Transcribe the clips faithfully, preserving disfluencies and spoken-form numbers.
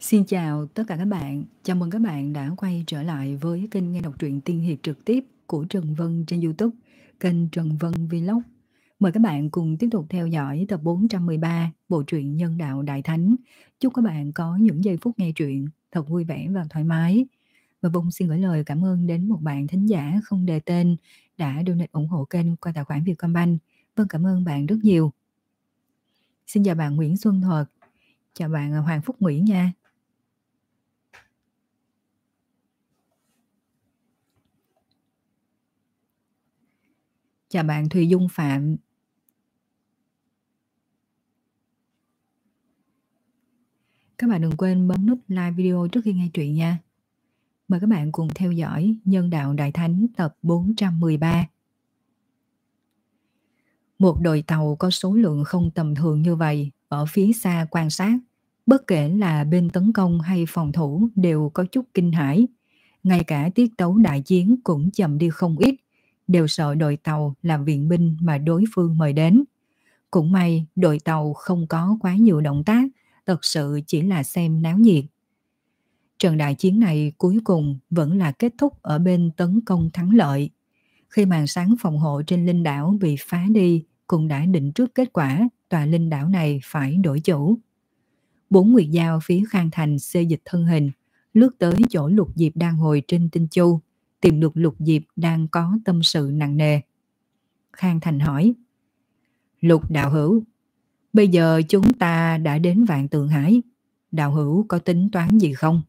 Xin chào tất cả các bạn, chào mừng các bạn đã quay trở lại với kênh nghe đọc truyện tiên hiệp trực tiếp của Trần Vân trên YouTube, kênh Trần Vân Vlog. Mời các bạn cùng tiếp tục theo dõi tập bốn trăm mười ba bộ truyện Nhân đạo Đại Thánh. Chúc các bạn có những giây phút nghe truyện thật vui vẻ và thoải mái. Và Vân xin gửi lời cảm ơn đến một bạn thính giả không đề tên đã donate ủng hộ kênh qua tài khoản Vietcombank. Vân cảm ơn bạn rất nhiều. Xin chào bạn Nguyễn Xuân Thuật, chào bạn Hoàng Phúc Nguyễn nha. Chào bạn Thùy Dung Phạm. Các bạn đừng quên bấm nút like video trước khi nghe truyện nha. Mời các bạn cùng theo dõi Nhân đạo Đại Thánh tập bốn trăm mười ba. Một đội tàu có số lượng không tầm thường như vậy ở phía xa quan sát, bất kể là bên tấn công hay phòng thủ đều có chút kinh hãi. Ngay cả tiết tấu đại chiến cũng chậm đi không ít, đều sợ đội tàu là viện binh mà đối phương mời đến. Cũng may đội tàu không có quá nhiều động tác, thật sự chỉ là xem náo nhiệt. Trận đại chiến này cuối cùng vẫn là kết thúc ở bên tấn công thắng lợi. Khi màn sáng phòng hộ trên linh đảo bị phá đi, cũng đã định trước kết quả tòa linh đảo này phải đổi chủ. Bốn nguyệt dao phía Khang Thành xê dịch thân hình, lướt tới chỗ Lục Diệp đang ngồi trên tinh chu, tìm được Lục Diệp đang có tâm sự nặng nề. Khang Thành hỏi: Lục đạo hữu, bây giờ chúng ta đã đến Vạn Tượng Hải, đạo hữu có tính toán gì không?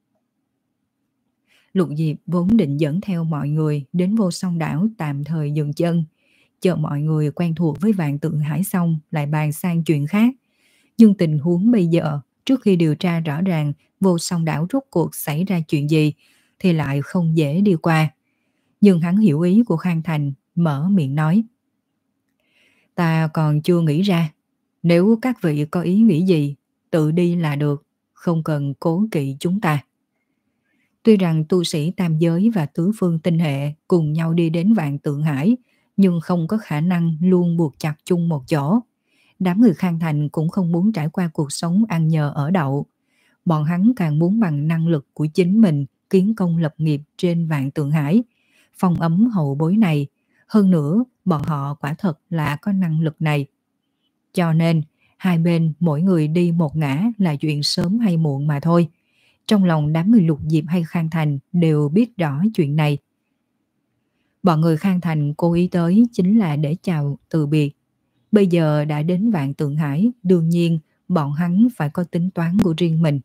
Lục Diệp vốn định dẫn theo mọi người đến Vô Song đảo tạm thời dừng chân, chờ mọi người quen thuộc với Vạn Tượng Hải xong lại bàn sang chuyện khác. Nhưng tình huống bây giờ, trước khi điều tra rõ ràng Vô Song đảo rốt cuộc xảy ra chuyện gì thì lại không dễ đi qua. Nhưng hắn hiểu ý của Khang Thành, mở miệng nói: Ta còn chưa nghĩ ra, nếu các vị có ý nghĩ gì, tự đi là được, không cần cố kỵ chúng ta. Tuy rằng tu sĩ tam giới và tứ phương tinh hệ cùng nhau đi đến Vạn Tượng Hải, nhưng không có khả năng luôn buộc chặt chung một chỗ. Đám người Khang Thành cũng không muốn trải qua cuộc sống ăn nhờ ở đậu. Bọn hắn càng muốn bằng năng lực của chính mình kiến công lập nghiệp trên Vạn Tượng Hải, phong ấm hậu bối này. Hơn nữa, bọn họ quả thật là có năng lực này. Cho nên, hai bên mỗi người đi một ngã là chuyện sớm hay muộn mà thôi. Trong lòng đám người Lục Diệp hay Khang Thành đều biết rõ chuyện này. Bọn người Khang Thành cố ý tới chính là để chào từ biệt. Bây giờ đã đến Vạn Tượng Hải, đương nhiên bọn hắn phải có tính toán của riêng mình.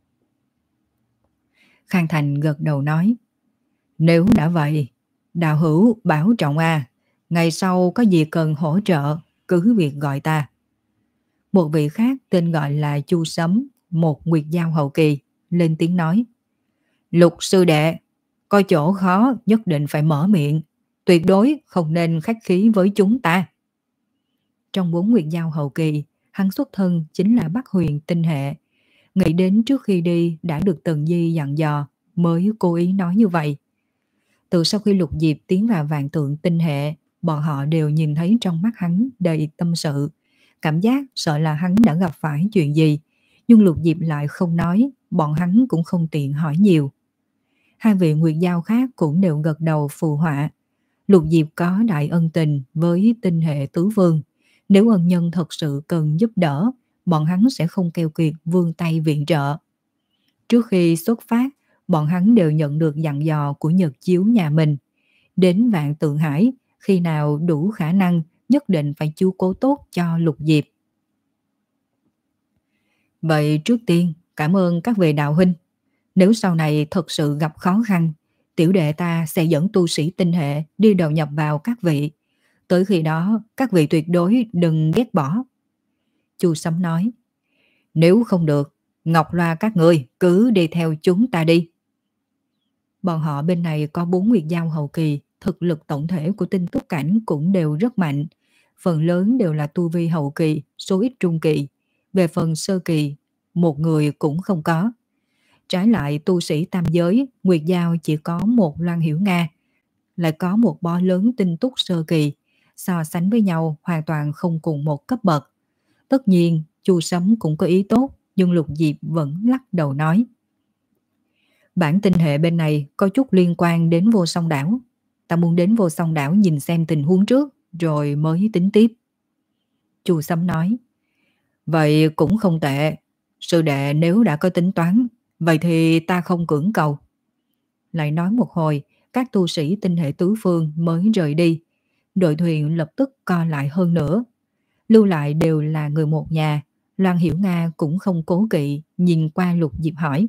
Khang Thành gật đầu nói: Nếu đã vậy, đạo hữu bảo trọng a, ngày sau có gì cần hỗ trợ, cứ việc gọi ta. Một vị khác tên gọi là Chu Sấm, một nguyệt giao hậu kỳ, lên tiếng nói: Lục sư đệ, coi chỗ khó nhất định phải mở miệng, tuyệt đối không nên khách khí với chúng ta. Trong bốn nguyệt giao hậu kỳ, hắn xuất thân chính là Bắc Huyền tinh hệ. Nghĩ đến trước khi đi đã được Tần Di dặn dò, mới cố ý nói như vậy. Từ sau khi Lục Diệp tiến vào Vạn Tượng tinh hệ, bọn họ đều nhìn thấy trong mắt hắn đầy tâm sự, cảm giác sợ là hắn đã gặp phải chuyện gì. Nhưng Lục Diệp lại không nói, bọn hắn cũng không tiện hỏi nhiều. Hai vị nguyệt giao khác cũng đều gật đầu phù họa. Lục Diệp có đại ân tình với tinh hệ tứ vương. Nếu ân nhân thật sự cần giúp đỡ, bọn hắn sẽ không keo kiệt vươn tay viện trợ. Trước khi xuất phát, bọn hắn đều nhận được dặn dò của Nhật Chiếu nhà mình. Đến Vạn Tượng Hải, khi nào đủ khả năng, nhất định phải chiếu cố tốt cho Lục Diệp. Vậy trước tiên, cảm ơn các vị đạo huynh. Nếu sau này thật sự gặp khó khăn, tiểu đệ ta sẽ dẫn tu sĩ tinh hệ đi đầu nhập vào các vị. Tới khi đó, các vị tuyệt đối đừng ghét bỏ. Chu Sấm nói: Nếu không được, Ngọc Loa các người cứ đi theo chúng ta đi. Bọn họ bên này có bốn nguyệt giao hậu kỳ, thực lực tổng thể của tinh túc cảnh cũng đều rất mạnh. Phần lớn đều là tu vi hậu kỳ, số ít trung kỳ. Về phần sơ kỳ, một người cũng không có. Trái lại tu sĩ tam giới, nguyệt giao chỉ có một Loan Hiểu Nga, lại có một bó lớn tinh túc sơ kỳ, so sánh với nhau hoàn toàn không cùng một cấp bậc. Tất nhiên, Chu Sấm cũng có ý tốt, nhưng Lục Diệp vẫn lắc đầu nói: Bản tinh hệ bên này có chút liên quan đến Vô Song Đảo. Ta muốn đến Vô Song Đảo nhìn xem tình huống trước, rồi mới tính tiếp. Chu Sấm nói: Vậy cũng không tệ. Sư đệ nếu đã có tính toán, vậy thì ta không cưỡng cầu. Lại nói một hồi, các tu sĩ tinh hệ tứ phương mới rời đi. Đội thuyền lập tức co lại hơn nữa. Lưu lại đều là người một nhà. Loan Hiểu Nga cũng không cố kỵ, nhìn qua Lục Diệp hỏi: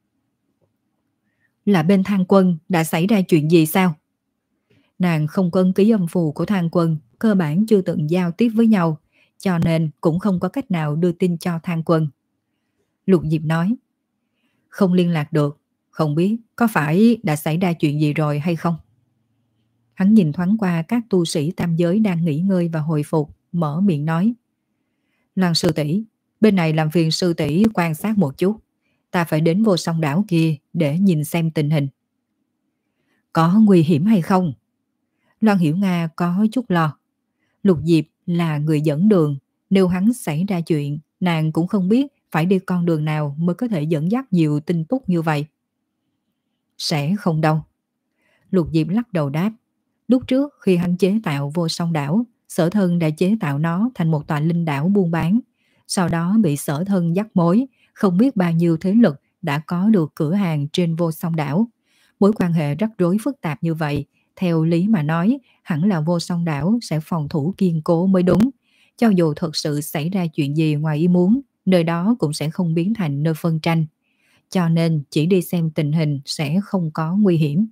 Là bên Thang Quân đã xảy ra chuyện gì sao? Nàng không có ấn ký âm phù của Thang Quân, cơ bản chưa từng giao tiếp với nhau, cho nên cũng không có cách nào đưa tin cho Thang Quân. Lục Diệp nói: Không liên lạc được, không biết có phải đã xảy ra chuyện gì rồi hay không? Hắn nhìn thoáng qua các tu sĩ tam giới đang nghỉ ngơi và hồi phục, mở miệng nói: Loan sư tỷ, bên này làm phiền sư tỷ quan sát một chút. Ta phải đến Vô Song Đảo kia để nhìn xem tình hình. Có nguy hiểm hay không? Loan Hiểu Nga có chút lo. Lục Diệp là người dẫn đường, nếu hắn xảy ra chuyện, nàng cũng không biết phải đi con đường nào mới có thể dẫn dắt nhiều tin tức như vậy. Sẽ không đâu. Lục Diệp lắc đầu đáp: Lúc trước khi hắn chế tạo Vô Song Đảo, Sở Thân đã chế tạo nó thành một tòa linh đảo buôn bán. Sau đó bị Sở Thân dắt mối, không biết bao nhiêu thế lực đã có được cửa hàng trên Vô Song Đảo. Mối quan hệ rắc rối phức tạp như vậy, theo lý mà nói, hẳn là Vô Song Đảo sẽ phòng thủ kiên cố mới đúng. Cho dù thật sự xảy ra chuyện gì ngoài ý muốn, nơi đó cũng sẽ không biến thành nơi phân tranh. Cho nên chỉ đi xem tình hình sẽ không có nguy hiểm.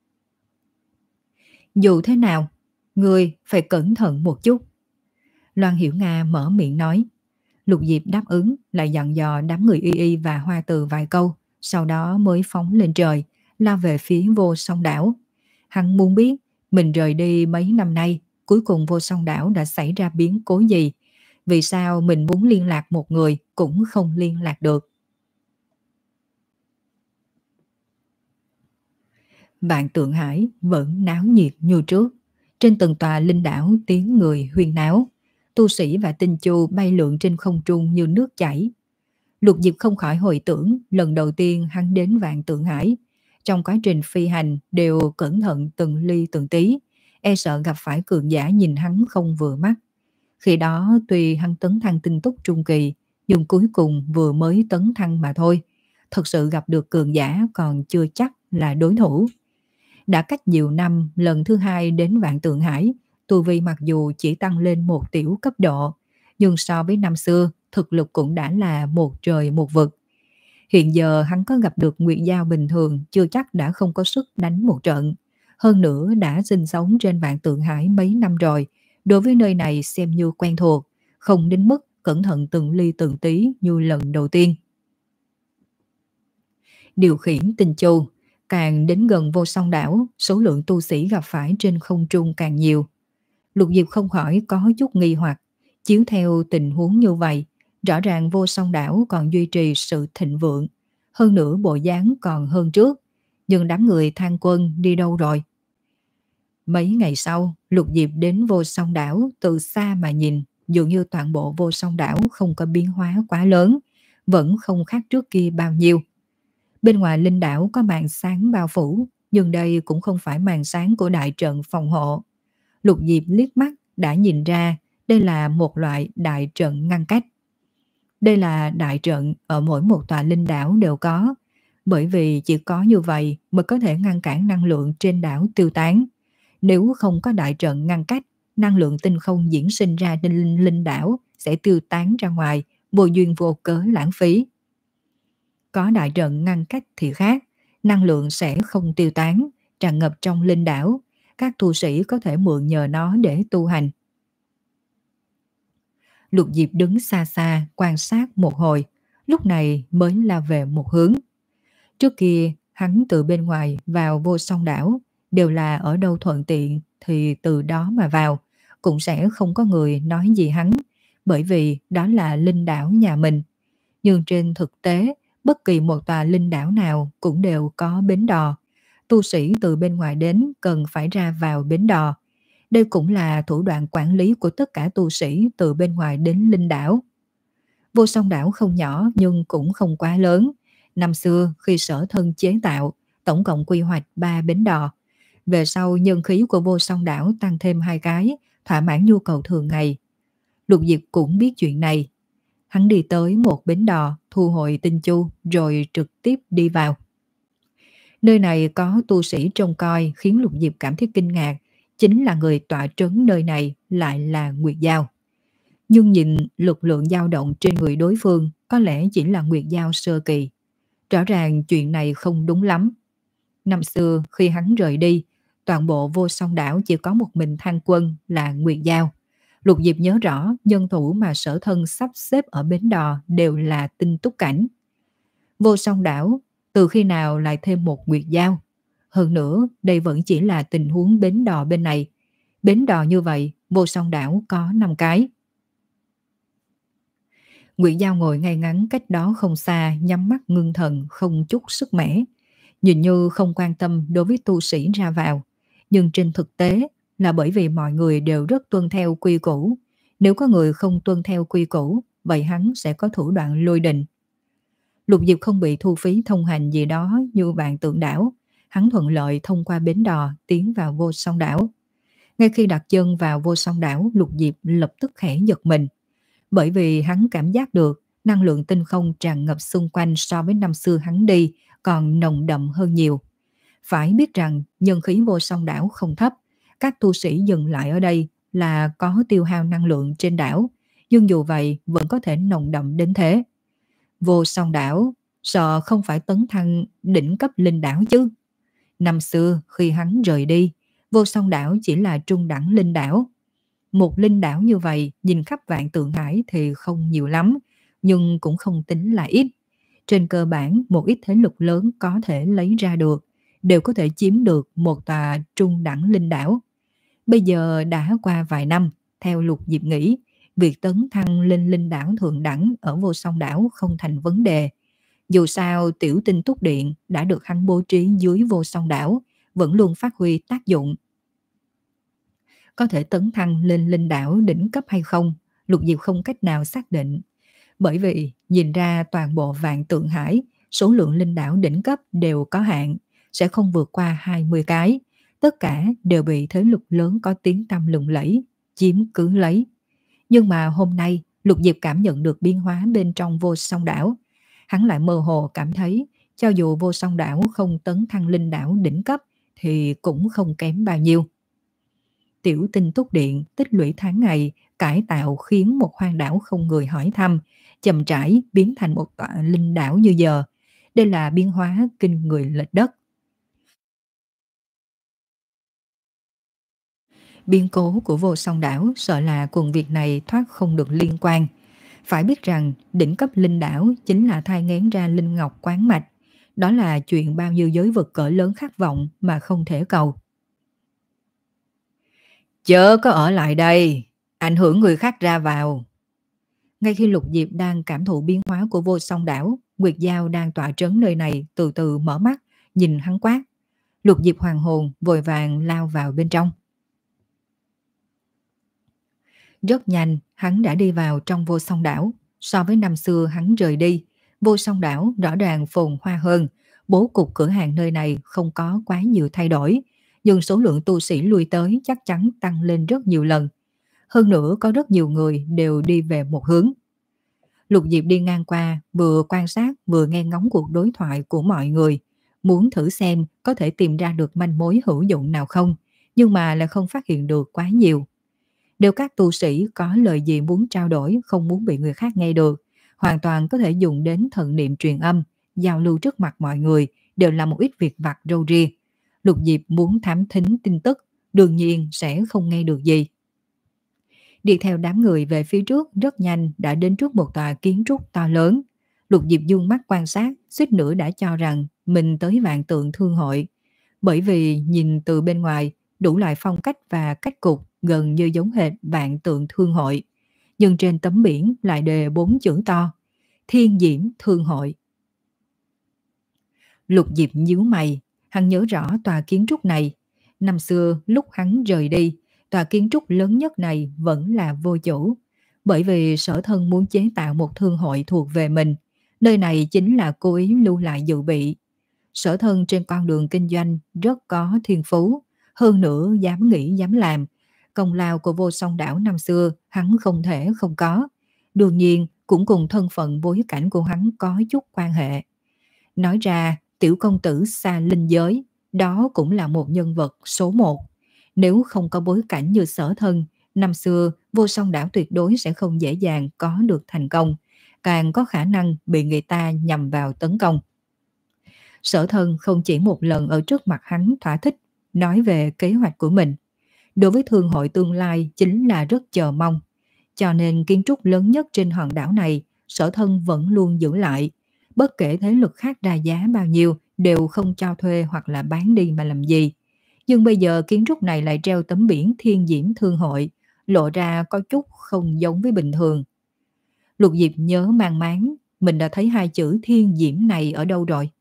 Dù thế nào, người phải cẩn thận một chút. Loan Hiểu Nga mở miệng nói. Lục Diệp đáp ứng, lại dặn dò đám người Y Y và Hoa Từ vài câu, sau đó mới phóng lên trời, lao về phía Vô Song Đảo. Hắn muốn biết mình rời đi mấy năm nay, cuối cùng Vô Song Đảo đã xảy ra biến cố gì? Vì sao mình muốn liên lạc một người cũng không liên lạc được? Vạn Tượng Hải vẫn náo nhiệt như trước. Trên từng tòa linh đảo tiếng người huyên náo. Tu sĩ và tinh chu bay lượn trên không trung như nước chảy. Lục Diệp không khỏi hồi tưởng lần đầu tiên hắn đến Vạn Tượng Hải. Trong quá trình phi hành đều cẩn thận từng ly từng tí, e sợ gặp phải cường giả nhìn hắn không vừa mắt. Khi đó tuy hắn tấn thăng tinh túc trung kỳ, nhưng cuối cùng vừa mới tấn thăng mà thôi. Thật sự gặp được cường giả còn chưa chắc là đối thủ. Đã cách nhiều năm, lần thứ hai đến Vạn Tượng Hải, tu vi mặc dù chỉ tăng lên một tiểu cấp độ, nhưng so với năm xưa, thực lực cũng đã là một trời một vực. Hiện giờ hắn có gặp được Nguyệt Giao bình thường, chưa chắc đã không có sức đánh một trận. Hơn nữa đã sinh sống trên Vạn Tượng Hải mấy năm rồi, đối với nơi này xem như quen thuộc, không đến mức cẩn thận từng ly từng tí như lần đầu tiên. Điều khiển tinh chu, càng đến gần Vô Song Đảo, số lượng tu sĩ gặp phải trên không trung càng nhiều. Lục Diệp không khỏi có chút nghi hoặc, chiếu theo tình huống như vậy, rõ ràng Vô Song Đảo còn duy trì sự thịnh vượng, hơn nữa bộ dáng còn hơn trước, nhưng đám người Thang Quân đi đâu rồi? Mấy ngày sau, Lục Diệp đến Vô Song Đảo, từ xa mà nhìn, dường như toàn bộ Vô Song Đảo không có biến hóa quá lớn, vẫn không khác trước kia bao nhiêu. Bên ngoài linh đảo có màn sáng bao phủ, nhưng đây cũng không phải màn sáng của đại trận phòng hộ. Lục Diệp liếc mắt đã nhìn ra đây là một loại đại trận ngăn cách. Đây là đại trận ở mỗi một tòa linh đảo đều có, bởi vì chỉ có như vậy mới có thể ngăn cản năng lượng trên đảo tiêu tán. Nếu không có đại trận ngăn cách, năng lượng tinh không diễn sinh ra trên linh, linh đảo sẽ tiêu tán ra ngoài, vô duyên vô cớ lãng phí. Có đại trận ngăn cách thì khác, năng lượng sẽ không tiêu tán, tràn ngập trong linh đảo. Các tu sĩ có thể mượn nhờ nó để tu hành. Lục Diệp đứng xa xa quan sát một hồi, lúc này mới lao về một hướng. Trước kia, hắn từ bên ngoài vào Vô Song Đảo, đều là ở đâu thuận tiện thì từ đó mà vào, cũng sẽ không có người nói gì hắn, bởi vì đó là linh đảo nhà mình. Nhưng trên thực tế, bất kỳ một tòa linh đảo nào cũng đều có bến đò. Tu sĩ từ bên ngoài đến cần phải ra vào bến đò. Đây cũng là thủ đoạn quản lý của tất cả tu sĩ từ bên ngoài đến linh đảo. Vô Song Đảo không nhỏ nhưng cũng không quá lớn. Năm xưa khi Sở Thân chế tạo, tổng cộng quy hoạch ba bến đò. Về sau nhân khí của Vô Song Đảo tăng thêm hai cái, thỏa mãn nhu cầu thường ngày. Lục Diệp cũng biết chuyện này. Hắn đi tới một bến đò, thu hồi tinh chu rồi trực tiếp đi vào. Nơi này có tu sĩ trông coi khiến Lục Diệp cảm thấy kinh ngạc. Chính là người tọa trấn nơi này lại là Nguyệt Giao. Nhưng nhìn lực lượng dao động trên người đối phương có lẽ chỉ là Nguyệt Giao sơ kỳ. Rõ ràng chuyện này không đúng lắm. Năm xưa khi hắn rời đi, toàn bộ Vô Song Đảo chỉ có một mình Thang Quân là Nguyệt Giao. Lục Diệp nhớ rõ nhân thủ mà Sở Thân sắp xếp ở bến đò đều là tinh túc cảnh. Vô Song Đảo từ khi nào lại thêm một Nguyệt Giao? Hơn nữa đây vẫn chỉ là tình huống bến đò bên này. Bến đò như vậy Vô Song Đảo có năm cái. Nguyệt Giao ngồi ngay ngắn cách đó không xa, nhắm mắt ngưng thần không chút sức mẻ. Nhìn như không quan tâm đối với tu sĩ ra vào. Nhưng trên thực tế là bởi vì mọi người đều rất tuân theo quy củ. Nếu có người không tuân theo quy củ, vậy hắn sẽ có thủ đoạn lôi đình. Lục Diệp không bị thu phí thông hành gì đó như Vạn Tượng Đảo. Hắn thuận lợi thông qua bến đò tiến vào Vô Song Đảo. Ngay khi đặt chân vào Vô Song Đảo, Lục Diệp lập tức khẽ giật mình. Bởi vì hắn cảm giác được năng lượng tinh không tràn ngập xung quanh so với năm xưa hắn đi còn nồng đậm hơn nhiều. Phải biết rằng nhân khí Vô Song Đảo không thấp. Các tu sĩ dừng lại ở đây là có tiêu hao năng lượng trên đảo. Nhưng dù vậy vẫn có thể nồng đậm đến thế. Vô Song Đảo sợ không phải tấn thăng đỉnh cấp linh đảo chứ. Năm xưa khi hắn rời đi, Vô Song Đảo chỉ là trung đẳng linh đảo. Một linh đảo như vậy nhìn khắp Vạn Tượng Hải thì không nhiều lắm, nhưng cũng không tính là ít. Trên cơ bản một ít thế lực lớn có thể lấy ra được, đều có thể chiếm được một tòa trung đẳng linh đảo. Bây giờ đã qua vài năm, theo Lục Diệp nghĩ, việc tấn thăng lên linh đảo thượng đẳng ở Vô Song Đảo không thành vấn đề. Dù sao tiểu tinh túc điện đã được hắn bố trí dưới Vô Song Đảo, vẫn luôn phát huy tác dụng. Có thể tấn thăng lên linh đảo đỉnh cấp hay không, Lục Diệp không cách nào xác định. Bởi vì nhìn ra toàn bộ Vạn Tượng Hải, số lượng linh đảo đỉnh cấp đều có hạn, sẽ không vượt qua hai mươi cái. Tất cả đều bị thế lực lớn có tiếng tăm lừng lẫy chiếm cứ lấy. Nhưng mà hôm nay Lục Diệp cảm nhận được biến hóa bên trong Vô Song Đảo. Hắn lại mơ hồ cảm thấy cho dù Vô Song Đảo không tấn thăng linh đảo đỉnh cấp thì cũng không kém bao nhiêu. Tiểu tinh túc điện tích lũy tháng ngày cải tạo khiến một hoang đảo không người hỏi thăm, chậm rãi biến thành một tọa linh đảo như giờ. Đây là biến hóa kinh người lệch đất. Biến cố của Vô Song Đảo sợ là cùng việc này thoát không được liên quan. Phải biết rằng đỉnh cấp linh đảo chính là thai nghén ra linh ngọc quán mạch. Đó là chuyện bao nhiêu giới vực cỡ lớn khát vọng mà không thể cầu. Chớ có ở lại đây, ảnh hưởng người khác ra vào. Ngay khi Lục Diệp đang cảm thụ biến hóa của Vô Song Đảo, Nguyệt Giao đang tọa trấn nơi này từ từ mở mắt, nhìn hắn quát. Lục Diệp hoàng hồn vội vàng lao vào bên trong. Rất nhanh, hắn đã đi vào trong Vô Song Đảo. So với năm xưa hắn rời đi, Vô Song Đảo rõ ràng phồn hoa hơn. Bố cục cửa hàng nơi này không có quá nhiều thay đổi, nhưng số lượng tu sĩ lui tới chắc chắn tăng lên rất nhiều lần. Hơn nữa có rất nhiều người đều đi về một hướng. Lục Diệp đi ngang qua, vừa quan sát vừa nghe ngóng cuộc đối thoại của mọi người, muốn thử xem có thể tìm ra được manh mối hữu dụng nào không, nhưng mà lại không phát hiện được quá nhiều. Đều các tu sĩ có lời gì muốn trao đổi, không muốn bị người khác nghe được, hoàn toàn có thể dùng đến thần niệm truyền âm, giao lưu trước mặt mọi người, đều là một ít việc vặt râu ria. Lục Diệp muốn thám thính tin tức, đương nhiên sẽ không nghe được gì. Đi theo đám người về phía trước rất nhanh đã đến trước một tòa kiến trúc to lớn. Lục Diệp dương mắt quan sát, suýt nữa đã cho rằng mình tới Vạn Tượng Thương Hội. Bởi vì nhìn từ bên ngoài, đủ loại phong cách và cách cục gần như giống hệt Vạn Tượng Thương Hội. Nhưng trên tấm biển lại đề bốn chữ to: Thiên Diễm Thương Hội. Lục Diệp nhíu mày, hắn nhớ rõ tòa kiến trúc này. Năm xưa lúc hắn rời đi, tòa kiến trúc lớn nhất này vẫn là vô chủ. Bởi vì Sở Thân muốn chế tạo một thương hội thuộc về mình, nơi này chính là cố ý lưu lại dự bị. Sở Thân trên con đường kinh doanh rất có thiên phú, hơn nữa dám nghĩ dám làm. Công lao của Vô Song Đảo năm xưa hắn không thể không có. Đương nhiên cũng cùng thân phận bối cảnh của hắn có chút quan hệ. Nói ra, tiểu công tử xa linh giới, đó cũng là một nhân vật số một. Nếu không có bối cảnh như Sở Thân, năm xưa Vô Song Đảo tuyệt đối sẽ không dễ dàng có được thành công, càng có khả năng bị người ta nhằm vào tấn công. Sở Thân không chỉ một lần ở trước mặt hắn thỏa thích nói về kế hoạch của mình. Đối với thương hội tương lai chính là rất chờ mong. Cho nên kiến trúc lớn nhất trên hòn đảo này, Sở Thân vẫn luôn giữ lại. Bất kể thế lực khác ra giá bao nhiêu đều không cho thuê hoặc là bán đi mà làm gì. Nhưng bây giờ kiến trúc này lại treo tấm biển Thiên Diễm Thương Hội, lộ ra có chút không giống với bình thường. Lục Diệp nhớ mang máng, mình đã thấy hai chữ Thiên Diễm này ở đâu rồi?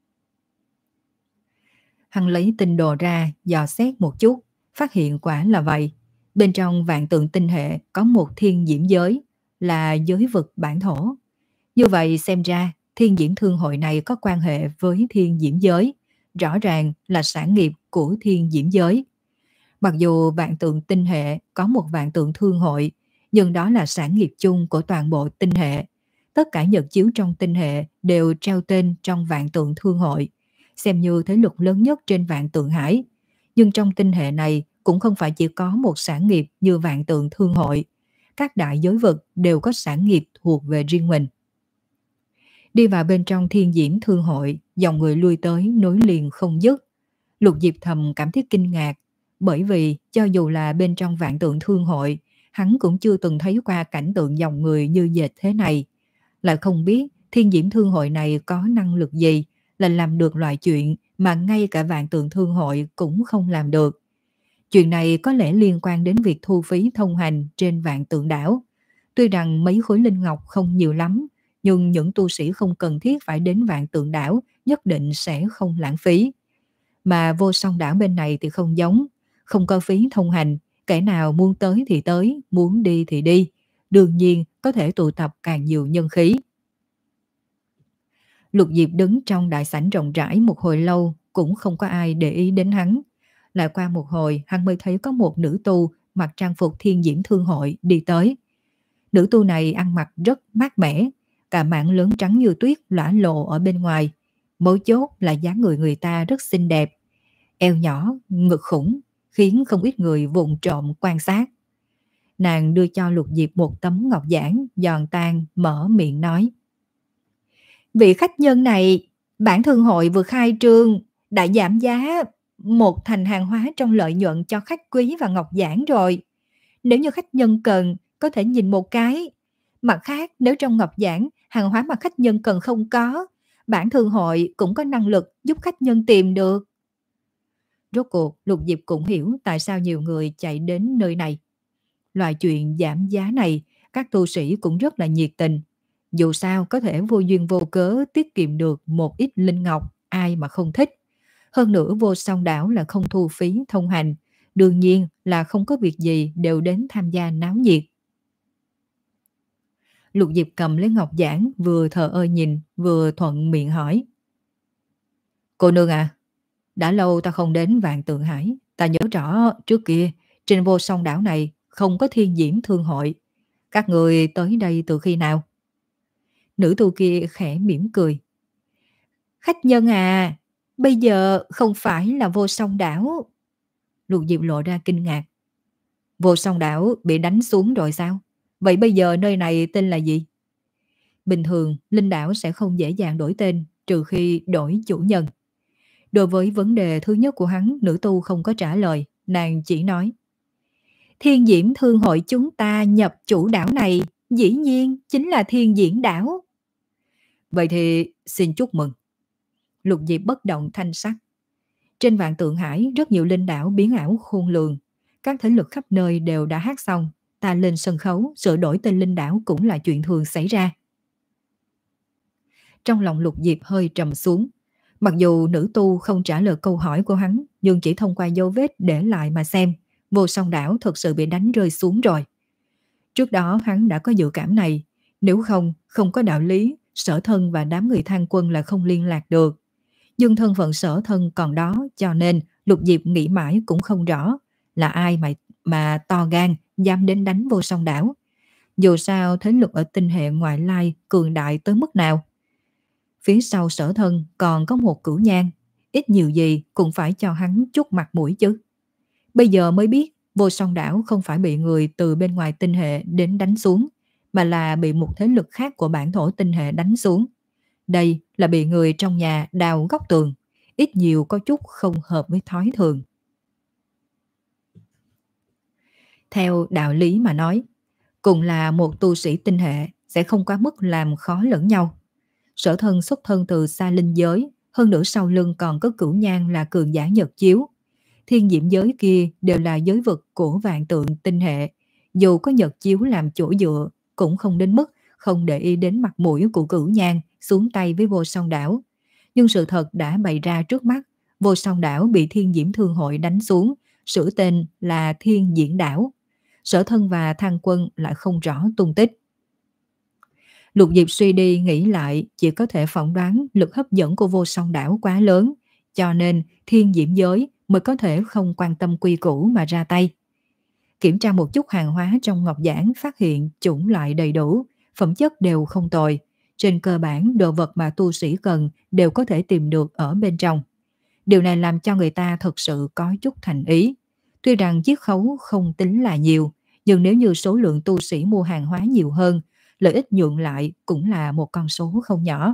Hắn lấy tinh đồ ra, dò xét một chút, phát hiện quả là vậy. Bên trong vạn tượng tinh hệ có một thiên diễm giới, là giới vực bản thổ. Như vậy xem ra, thiên diễm thương hội này có quan hệ với thiên diễm giới, rõ ràng là sản nghiệp của thiên diễm giới. Mặc dù vạn tượng tinh hệ có một vạn tượng thương hội, nhưng đó là sản nghiệp chung của toàn bộ tinh hệ. Tất cả nhật chiếu trong tinh hệ đều treo tên trong vạn tượng thương hội, xem như thế lực lớn nhất trên vạn tượng hải. Nhưng trong tinh hệ này cũng không phải chỉ có một sản nghiệp như vạn tượng thương hội. Các đại giới vực đều có sản nghiệp thuộc về riêng mình. Đi vào bên trong thiên diễm thương hội, dòng người lui tới nối liền không dứt. Lục Diệp thầm cảm thấy kinh ngạc, bởi vì cho dù là bên trong vạn tượng thương hội, hắn cũng chưa từng thấy qua cảnh tượng dòng người như dệt thế này. Lại không biết thiên diễm thương hội này có năng lực gì, là làm được loại chuyện mà ngay cả vạn tượng thương hội cũng không làm được. Chuyện này có lẽ liên quan đến việc thu phí thông hành trên vạn tượng đảo. Tuy rằng mấy khối linh ngọc không nhiều lắm, nhưng những tu sĩ không cần thiết phải đến vạn tượng đảo nhất định sẽ không lãng phí. Mà Vô Song Đảo bên này thì không giống, không có phí thông hành, kẻ nào muốn tới thì tới, muốn đi thì đi. Đương nhiên có thể tụ tập càng nhiều nhân khí. Lục Diệp đứng trong đại sảnh rộng rãi một hồi lâu, cũng không có ai để ý đến hắn. Lại qua một hồi, hắn mới thấy có một nữ tu mặc trang phục thiên diễm thương hội đi tới. Nữ tu này ăn mặc rất mát mẻ, cả mảng lớn trắng như tuyết lỏa lộ ở bên ngoài. Mấu chốt là dáng người người ta rất xinh đẹp, eo nhỏ, ngực khủng, khiến không ít người vụng trộm quan sát. Nàng đưa cho Lục Diệp một tấm ngọc giản, giòn tan, mở miệng nói. Vị khách nhân này, bản thương hội vừa khai trương, đã giảm giá một thành hàng hóa trong lợi nhuận cho khách quý và ngọc giản rồi. Nếu như khách nhân cần, có thể nhìn một cái. Mặt khác, nếu trong ngọc giản, hàng hóa mà khách nhân cần không có, bản thương hội cũng có năng lực giúp khách nhân tìm được. Rốt cuộc, Lục Diệp cũng hiểu tại sao nhiều người chạy đến nơi này. Loại chuyện giảm giá này, các tu sĩ cũng rất là nhiệt tình. Dù sao có thể vô duyên vô cớ tiết kiệm được một ít linh ngọc, ai mà không thích. Hơn nữa Vô Song Đảo là không thu phí thông hành, đương nhiên là không có việc gì đều đến tham gia náo nhiệt. Lục Diệp cầm lấy ngọc giản, vừa thờ ơ nhìn, vừa thuận miệng hỏi. Cô nương à, đã lâu ta không đến Vạn Tượng Hải, ta nhớ rõ trước kia trên Vô Song Đảo này không có thiên diễm thương hội. Các người tới đây từ khi nào? Nữ tu kia khẽ mỉm cười. Khách nhân à, bây giờ không phải là Vô Song Đảo. Lục Diệp lộ ra kinh ngạc. Vô Song Đảo bị đánh xuống rồi sao? Vậy bây giờ nơi này tên là gì? Bình thường, linh đảo sẽ không dễ dàng đổi tên, trừ khi đổi chủ nhân. Đối với vấn đề thứ nhất của hắn, nữ tu không có trả lời, nàng chỉ nói. Thiên Diễm Thương hội chúng ta nhập chủ đảo này, dĩ nhiên chính là Thiên Diễm Đảo. Vậy thì xin chúc mừng. Lục Diệp bất động thanh sắc. Trên Vạn Tượng Hải rất nhiều linh đảo biến ảo khôn lường. Các thế lực khắp nơi đều đã hát xong. Ta lên sân khấu, sửa đổi tên linh đảo cũng là chuyện thường xảy ra. Trong lòng Lục Diệp hơi trầm xuống. Mặc dù nữ tu không trả lời câu hỏi của hắn, nhưng chỉ thông qua dấu vết để lại mà xem, Vô Song Đảo thực sự bị đánh rơi xuống rồi. Trước đó hắn đã có dự cảm này, nếu không, không có đạo lý, Sở Thân và đám người Thang Quân là không liên lạc được. Nhưng thân phận Sở Thân còn đó, cho nên Lục Diệp nghĩ mãi cũng không rõ là ai mà, mà to gan dám đến đánh Vô Song Đảo. Dù sao thế lực ở tinh hệ ngoại lai cường đại tới mức nào. Phía sau Sở Thân còn có một Cửu Nhan, ít nhiều gì cũng phải cho hắn chút mặt mũi chứ. Bây giờ mới biết Vô Song Đảo không phải bị người từ bên ngoài tinh hệ đến đánh xuống, mà là bị một thế lực khác của bản thổ tinh hệ đánh xuống. Đây là bị người trong nhà đào góc tường, ít nhiều có chút không hợp với thói thường. Theo đạo lý mà nói, cùng là một tu sĩ tinh hệ sẽ không quá mức làm khó lẫn nhau. Sở Thân xuất thân từ xa linh giới, hơn nữa sau lưng còn có Cửu Nhan là cường giả nhật chiếu. Thiên diễm giới kia đều là giới vực của vạn tượng tinh hệ. Dù có nhật chiếu làm chỗ dựa, cũng không đến mức không để ý đến mặt mũi của Cửu Nhan xuống tay với Vô Song Đảo. Nhưng sự thật đã bày ra trước mắt, Vô Song Đảo bị Thiên Diễm Thương Hội đánh xuống, sửa tên là Thiên Diễn Đảo. Sở Thân và Thang Quân lại không rõ tung tích. Lục Diệp suy đi nghĩ lại, chỉ có thể phỏng đoán lực hấp dẫn của Vô Song Đảo quá lớn, cho nên Thiên Diễm Giới mới có thể không quan tâm quy củ mà ra tay. Kiểm tra một chút hàng hóa trong ngọc giản, phát hiện chủng loại đầy đủ, phẩm chất đều không tồi. Trên cơ bản đồ vật mà tu sĩ cần đều có thể tìm được ở bên trong. Điều này làm cho người ta thật sự có chút thành ý. Tuy rằng chiết khấu không tính là nhiều, nhưng nếu như số lượng tu sĩ mua hàng hóa nhiều hơn, lợi ích nhượng lại cũng là một con số không nhỏ.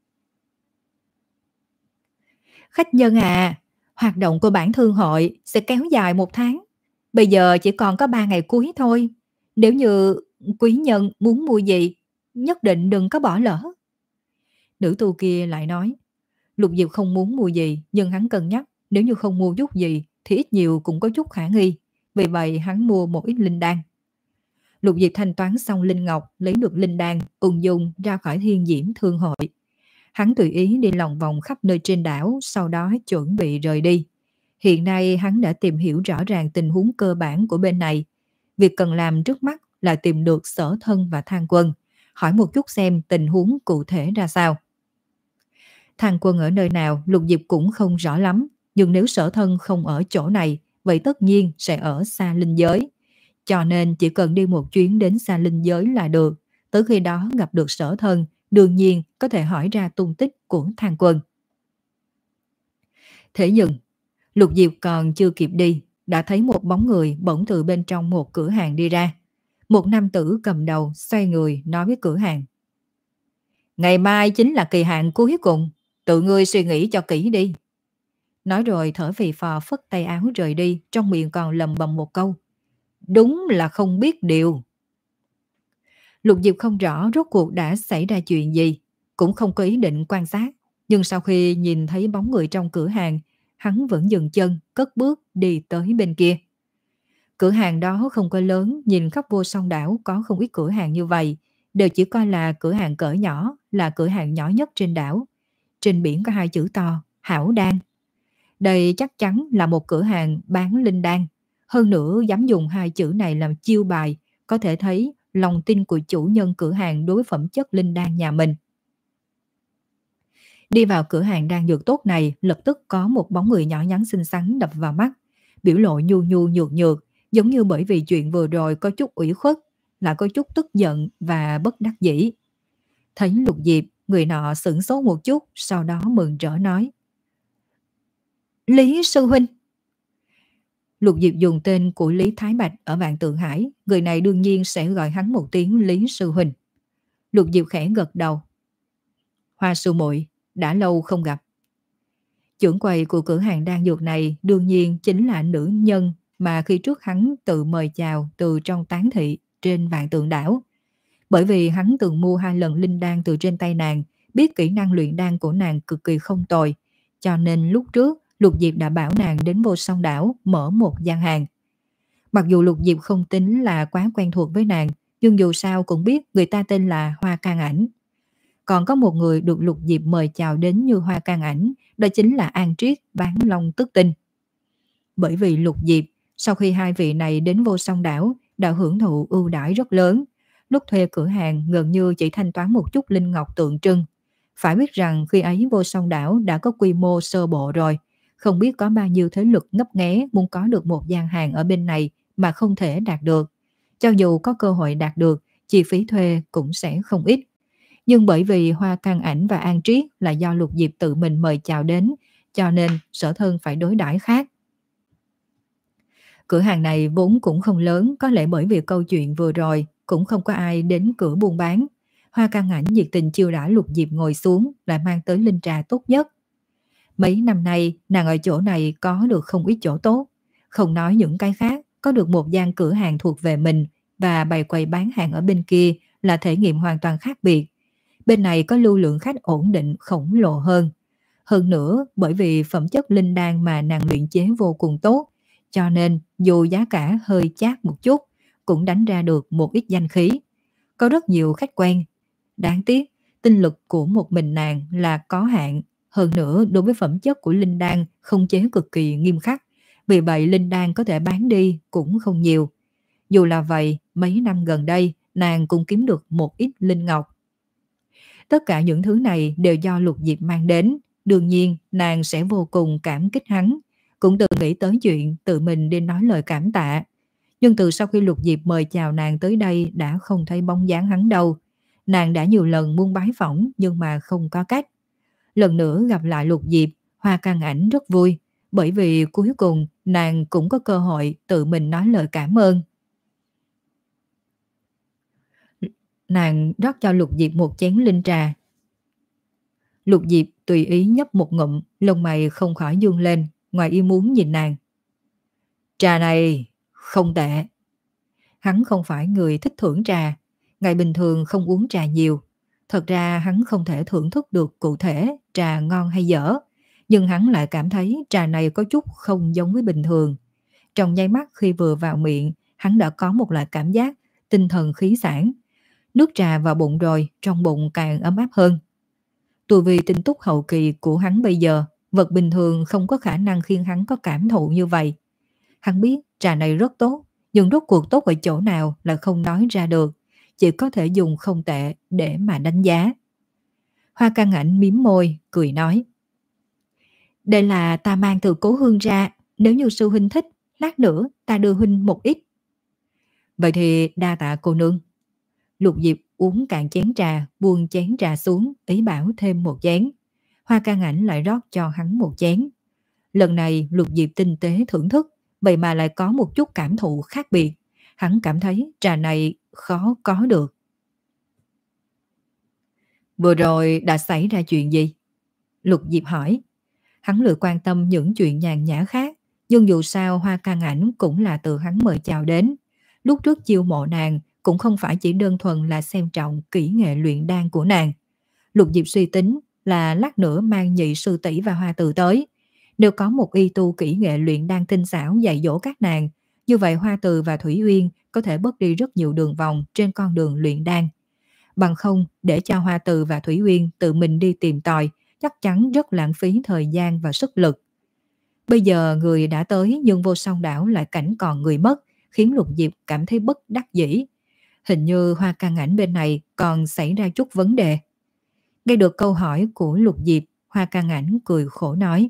Khách nhân à, hoạt động của bản thương hội sẽ kéo dài một tháng. Bây giờ chỉ còn có ba ngày cuối thôi. Nếu như quý nhân muốn mua gì, nhất định đừng có bỏ lỡ. Nữ tu kia lại nói, Lục Diệp không muốn mua gì, nhưng hắn cân nhắc, nếu như không mua chút gì thì ít nhiều cũng có chút khả nghi. Vì vậy hắn mua một ít linh đan. Lục Diệp thanh toán xong linh ngọc, lấy được linh đan, ung dung ra khỏi Thiên Diễm Thương Hội. Hắn tùy ý đi lòng vòng khắp nơi trên đảo, sau đó chuẩn bị rời đi. Hiện nay hắn đã tìm hiểu rõ ràng tình huống cơ bản của bên này. Việc cần làm trước mắt là tìm được Sở Thân và Thang Quân, hỏi một chút xem tình huống cụ thể ra sao. Thang Quân ở nơi nào Lục Diệp cũng không rõ lắm, nhưng nếu Sở Thân không ở chỗ này, vậy tất nhiên sẽ ở xa linh giới. Cho nên chỉ cần đi một chuyến đến xa linh giới là được, tới khi đó gặp được Sở Thân, đương nhiên có thể hỏi ra tung tích của Thang Quân. Thế nhưng, Lục Diệp còn chưa kịp đi, đã thấy một bóng người bỗng từ bên trong một cửa hàng đi ra. Một nam tử cầm đầu xoay người nói với cửa hàng. Ngày mai chính là kỳ hạn cuối cùng, tự ngươi suy nghĩ cho kỹ đi. Nói rồi thở phì phò phất tay áo rời đi, trong miệng còn lầm bầm một câu. Đúng là không biết điều. Lục Diệp không rõ rốt cuộc đã xảy ra chuyện gì, cũng không có ý định quan sát. Nhưng sau khi nhìn thấy bóng người trong cửa hàng, hắn vẫn dừng chân, cất bước đi tới bên kia. Cửa hàng đó không có lớn, nhìn khắp Vô Song Đảo có không ít cửa hàng như vậy, đều chỉ coi là cửa hàng cỡ nhỏ, là cửa hàng nhỏ nhất trên đảo. Trên biển có hai chữ to, Hảo Đan. Đây chắc chắn là một cửa hàng bán linh đan. Hơn nữa dám dùng hai chữ này làm chiêu bài, có thể thấy lòng tin của chủ nhân cửa hàng đối với phẩm chất linh đan nhà mình. Đi vào cửa hàng đan dược tốt này, lập tức có một bóng người nhỏ nhắn xinh xắn đập vào mắt, biểu lộ nhu nhu nhược nhược, giống như bởi vì chuyện vừa rồi có chút ủy khuất, lại có chút tức giận và bất đắc dĩ. Thấy Lục Diệp, người nọ sửng sốt một chút, sau đó mừng rỡ nói. Lý sư huynh. Lục Diệp dùng tên của Lý Thái Bạch ở Vạn Tượng Hải, người này đương nhiên sẽ gọi hắn một tiếng Lý sư huynh. Lục Diệp khẽ gật đầu. Hoa sư muội, đã lâu không gặp. Trưởng quầy của cửa hàng đan dược này đương nhiên chính là nữ nhân mà khi trước hắn tự mời chào từ trong tán thị trên Vạn Tượng Đảo. Bởi vì hắn từng mua hai lần linh đan từ trên tay nàng, biết kỹ năng luyện đan của nàng cực kỳ không tồi, cho nên lúc trước Lục Diệp đã bảo nàng đến Vô Song Đảo mở một gian hàng. Mặc dù Lục Diệp không tính là quá quen thuộc với nàng, nhưng dù sao cũng biết người ta tên là Hoa Can Ảnh. Còn có một người được Lục Diệp mời chào đến như Hoa Can Ảnh, đó chính là An Triết bán long tức tinh. Bởi vì Lục Diệp, sau khi hai vị này đến Vô Song Đảo, đã hưởng thụ ưu đãi rất lớn. Lúc thuê cửa hàng gần như chỉ thanh toán một chút linh ngọc tượng trưng. Phải biết rằng khi ấy Vô Song Đảo đã có quy mô sơ bộ rồi. Không biết có bao nhiêu thế lực ngấp nghé muốn có được một gian hàng ở bên này mà không thể đạt được. Cho dù có cơ hội đạt được, chi phí thuê cũng sẽ không ít. Nhưng bởi vì Hoa Can Ảnh và An Triết là do Lục Diệp tự mình mời chào đến, cho nên Sở Thân phải đối đãi khác. Cửa hàng này vốn cũng không lớn, có lẽ bởi vì câu chuyện vừa rồi cũng không có ai đến cửa buôn bán. Hoa Can Ảnh nhiệt tình chiêu đãi Lục Diệp ngồi xuống, lại mang tới linh trà tốt nhất. Mấy năm nay, nàng ở chỗ này có được không ít chỗ tốt. Không nói những cái khác, có được một gian cửa hàng thuộc về mình và bày quầy bán hàng ở bên kia là thể nghiệm hoàn toàn khác biệt. Bên này có lưu lượng khách ổn định khổng lồ hơn. Hơn nữa, bởi vì phẩm chất linh đan mà nàng luyện chế vô cùng tốt, cho nên dù giá cả hơi chát một chút, cũng đánh ra được một ít danh khí. Có rất nhiều khách quen. Đáng tiếc, tinh lực của một mình nàng là có hạn. Hơn nữa, đối với phẩm chất của linh đan không chế cực kỳ nghiêm khắc. Vì vậy, linh đan có thể bán đi cũng không nhiều. Dù là vậy, mấy năm gần đây, nàng cũng kiếm được một ít linh ngọc. Tất cả những thứ này đều do Lục Diệp mang đến. Đương nhiên, nàng sẽ vô cùng cảm kích hắn. Cũng từng nghĩ tới chuyện tự mình đi nói lời cảm tạ. Nhưng từ sau khi Lục Diệp mời chào nàng tới đây đã không thấy bóng dáng hắn đâu. Nàng đã nhiều lần muốn bái phỏng nhưng mà không có cách. Lần nữa gặp lại Lục Diệp, Hoa Can Ảnh rất vui. Bởi vì cuối cùng nàng cũng có cơ hội tự mình nói lời cảm ơn. Nàng rót cho Lục Diệp một chén linh trà. Lục Diệp tùy ý nhấp một ngụm, lông mày không khỏi dương lên, ngoài ý muốn nhìn nàng. Trà này không tệ. Hắn không phải người thích thưởng trà, ngày bình thường không uống trà nhiều. Thật ra hắn không thể thưởng thức được cụ thể trà ngon hay dở, nhưng hắn lại cảm thấy trà này có chút không giống với bình thường. Trong nháy mắt khi vừa vào miệng, hắn đã có một loại cảm giác tinh thần khí sản. Nước trà vào bụng rồi, trong bụng càng ấm áp hơn. Tu vi tinh túc hậu kỳ của hắn bây giờ, vật bình thường không có khả năng khiến hắn có cảm thụ như vậy. Hắn biết trà này rất tốt, nhưng rốt cuộc tốt ở chỗ nào là không nói ra được, chỉ có thể dùng không tệ để mà đánh giá. Hoa Can Ảnh mím môi, cười nói. Đây là ta mang từ Cố Hương ra, nếu như sư huynh thích, lát nữa ta đưa huynh một ít. Vậy thì đa tạ cô nương. Lục Diệp uống cạn chén trà, buông chén trà xuống, ý bảo thêm một chén. Hoa Can Ảnh lại rót cho hắn một chén. Lần này Lục Diệp tinh tế thưởng thức, vậy mà lại có một chút cảm thụ khác biệt. Hắn cảm thấy trà này khó có được. Vừa rồi đã xảy ra chuyện gì? Lục Diệp hỏi. Hắn lười quan tâm những chuyện nhàn nhã khác, nhưng dù sao Hoa Can Ảnh cũng là từ hắn mời chào đến. Lúc trước chiêu mộ nàng cũng không phải chỉ đơn thuần là xem trọng kỹ nghệ luyện đan của nàng. Lục Diệp suy tính là lát nữa mang nhị sư tỷ và Hoa Từ tới. Nếu có một y tu kỹ nghệ luyện đan tinh xảo dạy dỗ các nàng, như vậy Hoa Từ và Thủy Uyên có thể bớt đi rất nhiều đường vòng trên con đường luyện đan. Bằng không, để cho Hoa Từ và Thủy Uyên tự mình đi tìm tòi, chắc chắn rất lãng phí thời gian và sức lực. Bây giờ người đã tới nhưng Vô Song Đảo lại cảnh còn người mất, khiến Lục Diệp cảm thấy bất đắc dĩ. Hình như Hoa Can Ảnh bên này còn xảy ra chút vấn đề. Nghe được câu hỏi của Lục Diệp, Hoa Can Ảnh cười khổ nói.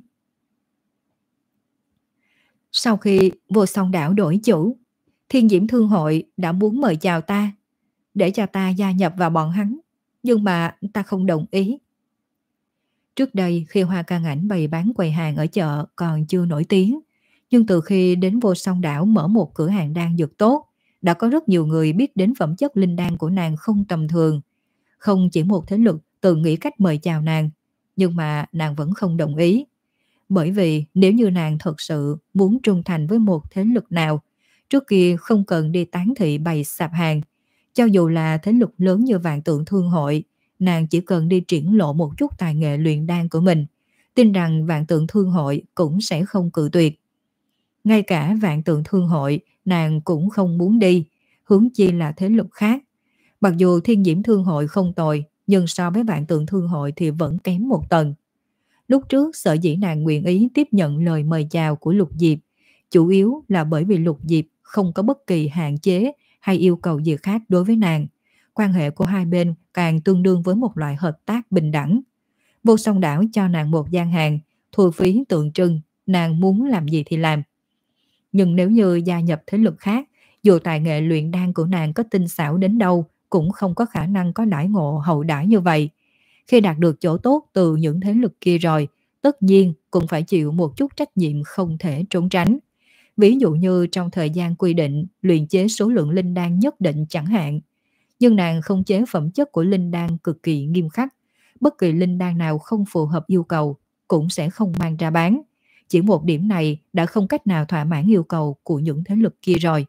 Sau khi Vô Song Đảo đổi chủ, Thiên Diễm Thương Hội đã muốn mời chào ta, để cho ta gia nhập vào bọn hắn, nhưng mà ta không đồng ý. Trước đây khi Hoa Can Ảnh bày bán quầy hàng ở chợ còn chưa nổi tiếng, nhưng từ khi đến Vô Song Đảo mở một cửa hàng đan dược tốt, đã có rất nhiều người biết đến phẩm chất linh đan của nàng không tầm thường. Không chỉ một thế lực tự nghĩ cách mời chào nàng, nhưng mà nàng vẫn không đồng ý. Bởi vì nếu như nàng thật sự muốn trung thành với một thế lực nào, trước kia không cần đi tán thị bày sạp hàng. Cho dù là thế lực lớn như Vạn Tượng Thương Hội, nàng chỉ cần đi triển lộ một chút tài nghệ luyện đan của mình, tin rằng Vạn Tượng Thương Hội cũng sẽ không cự tuyệt. Ngay cả Vạn Tượng Thương Hội nàng cũng không muốn đi, huống chi là thế lực khác. Mặc dù Thiên Diễm Thương Hội không tồi, nhưng so với Vạn Tượng Thương Hội thì vẫn kém một tầng. Lúc trước sở dĩ nàng nguyện ý tiếp nhận lời mời chào của Lục Diệp, chủ yếu là bởi vì Lục Diệp không có bất kỳ hạn chế hay yêu cầu gì khác đối với nàng. Quan hệ của hai bên càng tương đương với một loại hợp tác bình đẳng. Vô Song Đảo cho nàng một gian hàng, thu phí tượng trưng, nàng muốn làm gì thì làm. Nhưng nếu như gia nhập thế lực khác, dù tài nghệ luyện đan của nàng có tinh xảo đến đâu, cũng không có khả năng có đãi ngộ hậu đãi như vậy. Khi đạt được chỗ tốt từ những thế lực kia rồi, tất nhiên cũng phải chịu một chút trách nhiệm không thể trốn tránh. Ví dụ như trong thời gian quy định luyện chế số lượng linh đan nhất định chẳng hạn. Nhưng nàng không chế phẩm chất của linh đan cực kỳ nghiêm khắc. Bất kỳ linh đan nào không phù hợp yêu cầu cũng sẽ không mang ra bán. Chỉ một điểm này đã không cách nào thỏa mãn yêu cầu của những thế lực kia rồi.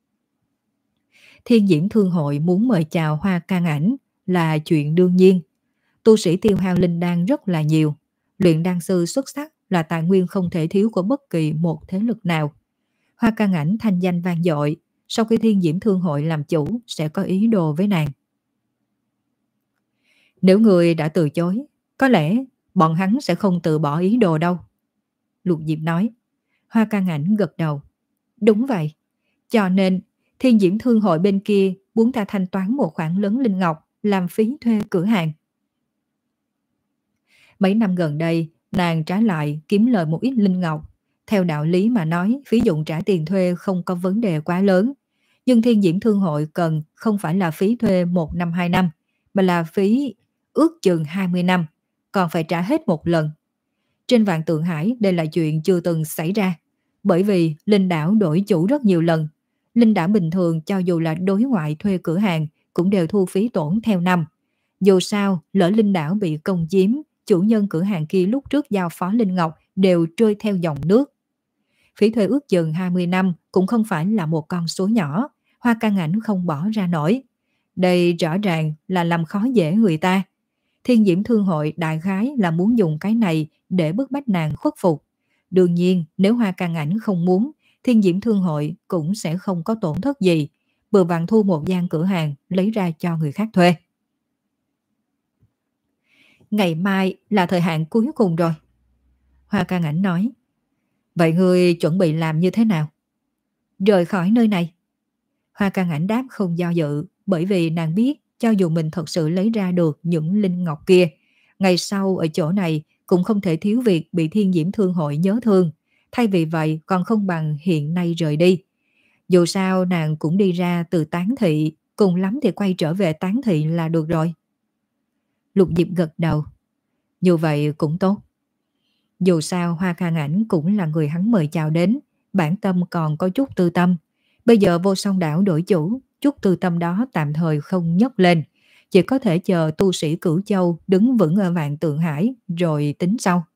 Thiên Diễm Thương Hội muốn mời chào Hoa Can Ảnh là chuyện đương nhiên. Tu sĩ tiêu hao linh đan rất là nhiều. Luyện đan sư xuất sắc là tài nguyên không thể thiếu của bất kỳ một thế lực nào. Hoa Can Ảnh thanh danh vang dội, sau khi Thiên Diễm Thương Hội làm chủ sẽ có ý đồ với nàng. Nếu người đã từ chối, có lẽ bọn hắn sẽ không từ bỏ ý đồ đâu. Lục Diệp nói. Hoa Can Ảnh gật đầu. Đúng vậy. Cho nên Thiên Diễm Thương Hội bên kia muốn ta thanh toán một khoản lớn linh ngọc làm phí thuê cửa hàng. Mấy năm gần đây, nàng trả lại kiếm lời một ít linh ngọc. Theo đạo lý mà nói, phí dụng trả tiền thuê không có vấn đề quá lớn. Nhưng Thiên Diễm Thương Hội cần không phải là phí thuê một năm hai năm, mà là phí ước chừng hai mươi năm, còn phải trả hết một lần. Trên Vạn Tượng Hải đây là chuyện chưa từng xảy ra, bởi vì linh đảo đổi chủ rất nhiều lần. Linh đảo bình thường cho dù là đối ngoại thuê cửa hàng cũng đều thu phí tổn theo năm. Dù sao, lỡ linh đảo bị công chiếm, chủ nhân cửa hàng kia lúc trước giao phó linh ngọc đều trôi theo dòng nước. Phí thuê ước chừng hai mươi năm cũng không phải là một con số nhỏ, Hoa Can Ảnh không bỏ ra nổi. Đây rõ ràng là làm khó dễ người ta. Thiên Diễm Thương Hội đại khái là muốn dùng cái này để bức bách nàng khuất phục. Đương nhiên, nếu Hoa Can Ảnh không muốn, Thiên Diễm Thương Hội cũng sẽ không có tổn thất gì. Vừa vặn thu một gian cửa hàng lấy ra cho người khác thuê. Ngày mai là thời hạn cuối cùng rồi. Hoa Can Ảnh nói. Vậy ngươi chuẩn bị làm như thế nào? Rời khỏi nơi này. Hoa Can Ảnh đáp không do dự, bởi vì nàng biết cho dù mình thật sự lấy ra được những linh ngọc kia, ngày sau ở chỗ này cũng không thể thiếu việc bị Thiên Diễm Thương Hội nhớ thương. Thay vì vậy còn không bằng hiện nay rời đi. Dù sao nàng cũng đi ra từ Tán Thị, cùng lắm thì quay trở về Tán Thị là được rồi. Lục Diệp gật đầu. Như vậy cũng tốt. Dù sao Hoa Can Ảnh cũng là người hắn mời chào đến, bản tâm còn có chút tư tâm. Bây giờ Vô Song Đảo đổi chủ, chút tư tâm đó tạm thời không nhấc lên. Chỉ có thể chờ tu sĩ Cửu Châu đứng vững ở Vạn Tượng Hải rồi tính sau.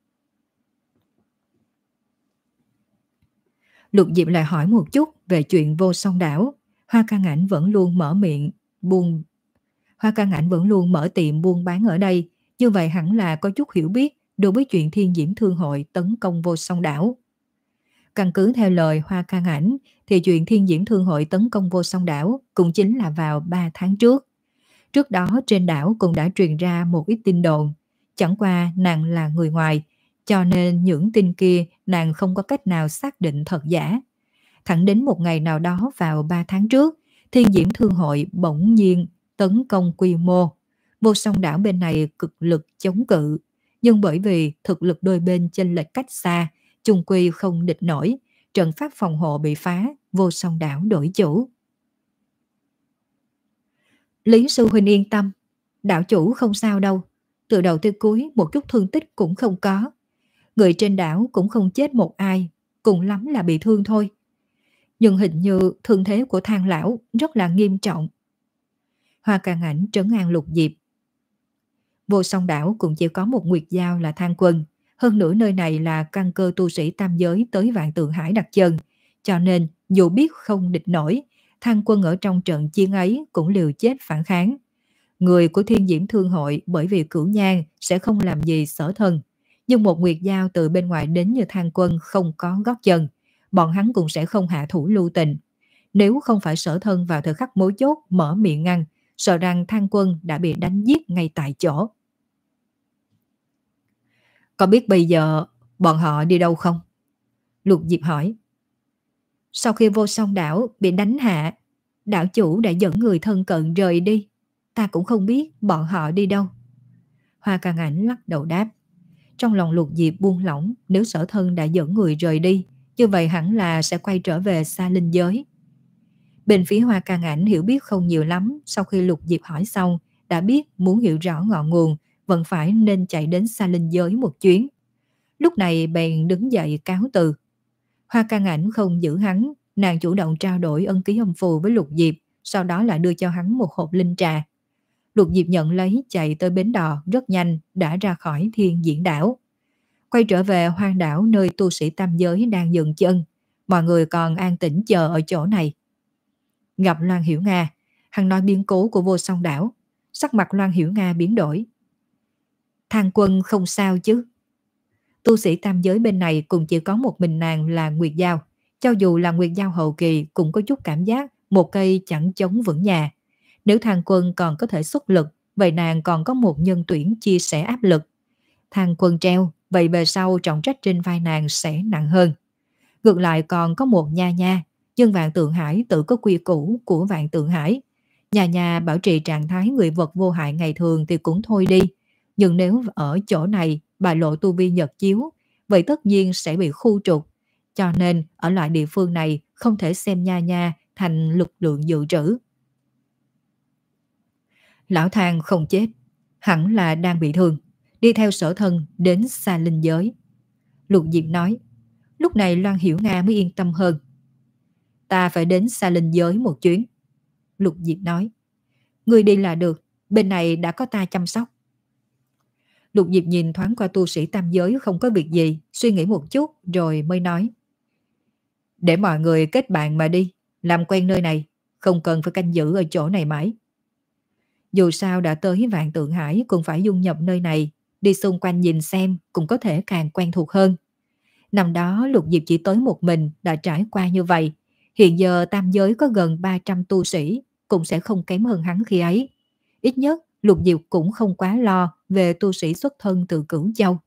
Lục Diệp lại hỏi một chút về chuyện Vô Song Đảo. Hoa Can Ảnh vẫn luôn mở miệng buôn Hoa Can Ảnh vẫn luôn mở tiệm buôn bán ở đây, như vậy hẳn là có chút hiểu biết đối với chuyện Thiên Diễm Thương Hội tấn công Vô Song Đảo. Căn cứ theo lời Hoa Can Ảnh thì chuyện Thiên Diễm Thương Hội tấn công Vô Song Đảo cũng chính là vào ba tháng trước. Trước đó trên đảo cũng đã truyền ra một ít tin đồn, chẳng qua nàng là người ngoài, cho nên những tin kia nàng không có cách nào xác định thật giả. Thẳng đến một ngày nào đó vào ba tháng trước, Thiên Diễm Thương Hội bỗng nhiên tấn công quy mô. Vô Song Đảo bên này cực lực chống cự, nhưng bởi vì thực lực đôi bên chênh lệch cách xa, chung quy không địch nổi, trận pháp phòng hộ bị phá, Vô Song Đảo đổi chủ. Lý sư huynh yên tâm, đảo chủ không sao đâu, từ đầu tới cuối một chút thương tích cũng không có. Người trên đảo cũng không chết một ai, cùng lắm là bị thương thôi. Nhưng hình như thương thế của Thang lão rất là nghiêm trọng. Hoa Can Ảnh trấn an Lục Diệp. Vô Song Đảo cũng chỉ có một nguyệt giao là Thang Quân, hơn nữa nơi này là căn cơ tu sĩ tam giới tới Vạn Tượng Hải đặt chân, cho nên dù biết không địch nổi, Thang Quân ở trong trận chiến ấy cũng liều chết phản kháng. Người của Thiên Diễm Thương Hội bởi vì Cửu Nhan sẽ không làm gì Sở Thân, nhưng một nguyệt giao từ bên ngoài đến như Thang Quân không có gót chân, bọn hắn cũng sẽ không hạ thủ lưu tình. Nếu không phải Sở Thân vào thời khắc mấu chốt mở miệng ngăn, sợ rằng Thang Quân đã bị đánh giết ngay tại chỗ. Có biết bây giờ bọn họ đi đâu không? Lục Diệp hỏi. Sau khi vô song đảo bị đánh hạ, đảo chủ đã dẫn người thân cận rời đi. Ta cũng không biết bọn họ đi đâu. Hoa Can Ảnh lắc đầu đáp. Trong lòng Lục Diệp buông lỏng, nếu Sở Thân đã dẫn người rời đi, như vậy hẳn là sẽ quay trở về Sa Linh giới. Bên phía Hoa Can Ảnh hiểu biết không nhiều lắm, sau khi Lục Diệp hỏi xong, đã biết muốn hiểu rõ ngọn nguồn, vẫn phải nên chạy đến Sa Linh giới một chuyến. Lúc này bèn đứng dậy cáo từ. Hoa Can Ảnh không giữ hắn, nàng chủ động trao đổi ân ký âm phù với Lục Diệp, sau đó lại đưa cho hắn một hộp linh trà. Lục Diệp nhận lấy, chạy tới bến đò rất nhanh, đã ra khỏi Thiên Diễn đảo. Quay trở về hoang đảo nơi tu sĩ tam giới đang dừng chân, mọi người còn an tĩnh chờ ở chỗ này. Gặp Loan Hiểu Nga, hắn nói biến cố của Vô Song đảo. Sắc mặt Loan Hiểu Nga biến đổi. Thang Quân không sao chứ? Tu sĩ tam giới bên này cũng chỉ có một mình nàng là Nguyệt Giao. Cho dù là Nguyệt Giao hậu kỳ cũng có chút cảm giác một cây chẳng chống vững nhà. Nếu Thang Quân còn có thể xuất lực, vậy nàng còn có một nhân tuyển chia sẻ áp lực. Thang Quân treo, vậy về sau trọng trách trên vai nàng sẽ nặng hơn. Ngược lại còn có một Nha Nha, nhưng Vạn Tượng Hải tự có quy củ của Vạn Tượng Hải. Nha Nha bảo trì trạng thái người vật vô hại ngày thường thì cũng thôi đi. Nhưng nếu ở chỗ này bại lộ tu vi nhật chiếu, vậy tất nhiên sẽ bị khu trục. Cho nên ở loại địa phương này không thể xem Nha Nha thành lực lượng dự trữ. Lão Thang không chết, hẳn là đang bị thương, đi theo Sở Thân đến Sa Linh giới. Lục Diệp nói. Lúc này Loan Hiểu Nga mới yên tâm hơn. Ta phải đến Sa Linh giới một chuyến. Lục Diệp nói. Người đi là được, bên này đã có ta chăm sóc. Lục Diệp nhìn thoáng qua tu sĩ tam giới không có việc gì, suy nghĩ một chút rồi mới nói. Để mọi người kết bạn mà đi, làm quen nơi này, không cần phải canh giữ ở chỗ này mãi. Dù sao đã tới Vạn Tượng Hải cũng phải dung nhập nơi này, đi xung quanh nhìn xem cũng có thể càng quen thuộc hơn. Năm đó Lục Diệp chỉ tới một mình đã trải qua như vậy, hiện giờ tam giới có gần ba trăm tu sĩ, cũng sẽ không kém hơn hắn khi ấy. Ít nhất Lục Diệp cũng không quá lo về tu sĩ xuất thân từ Cửu Châu.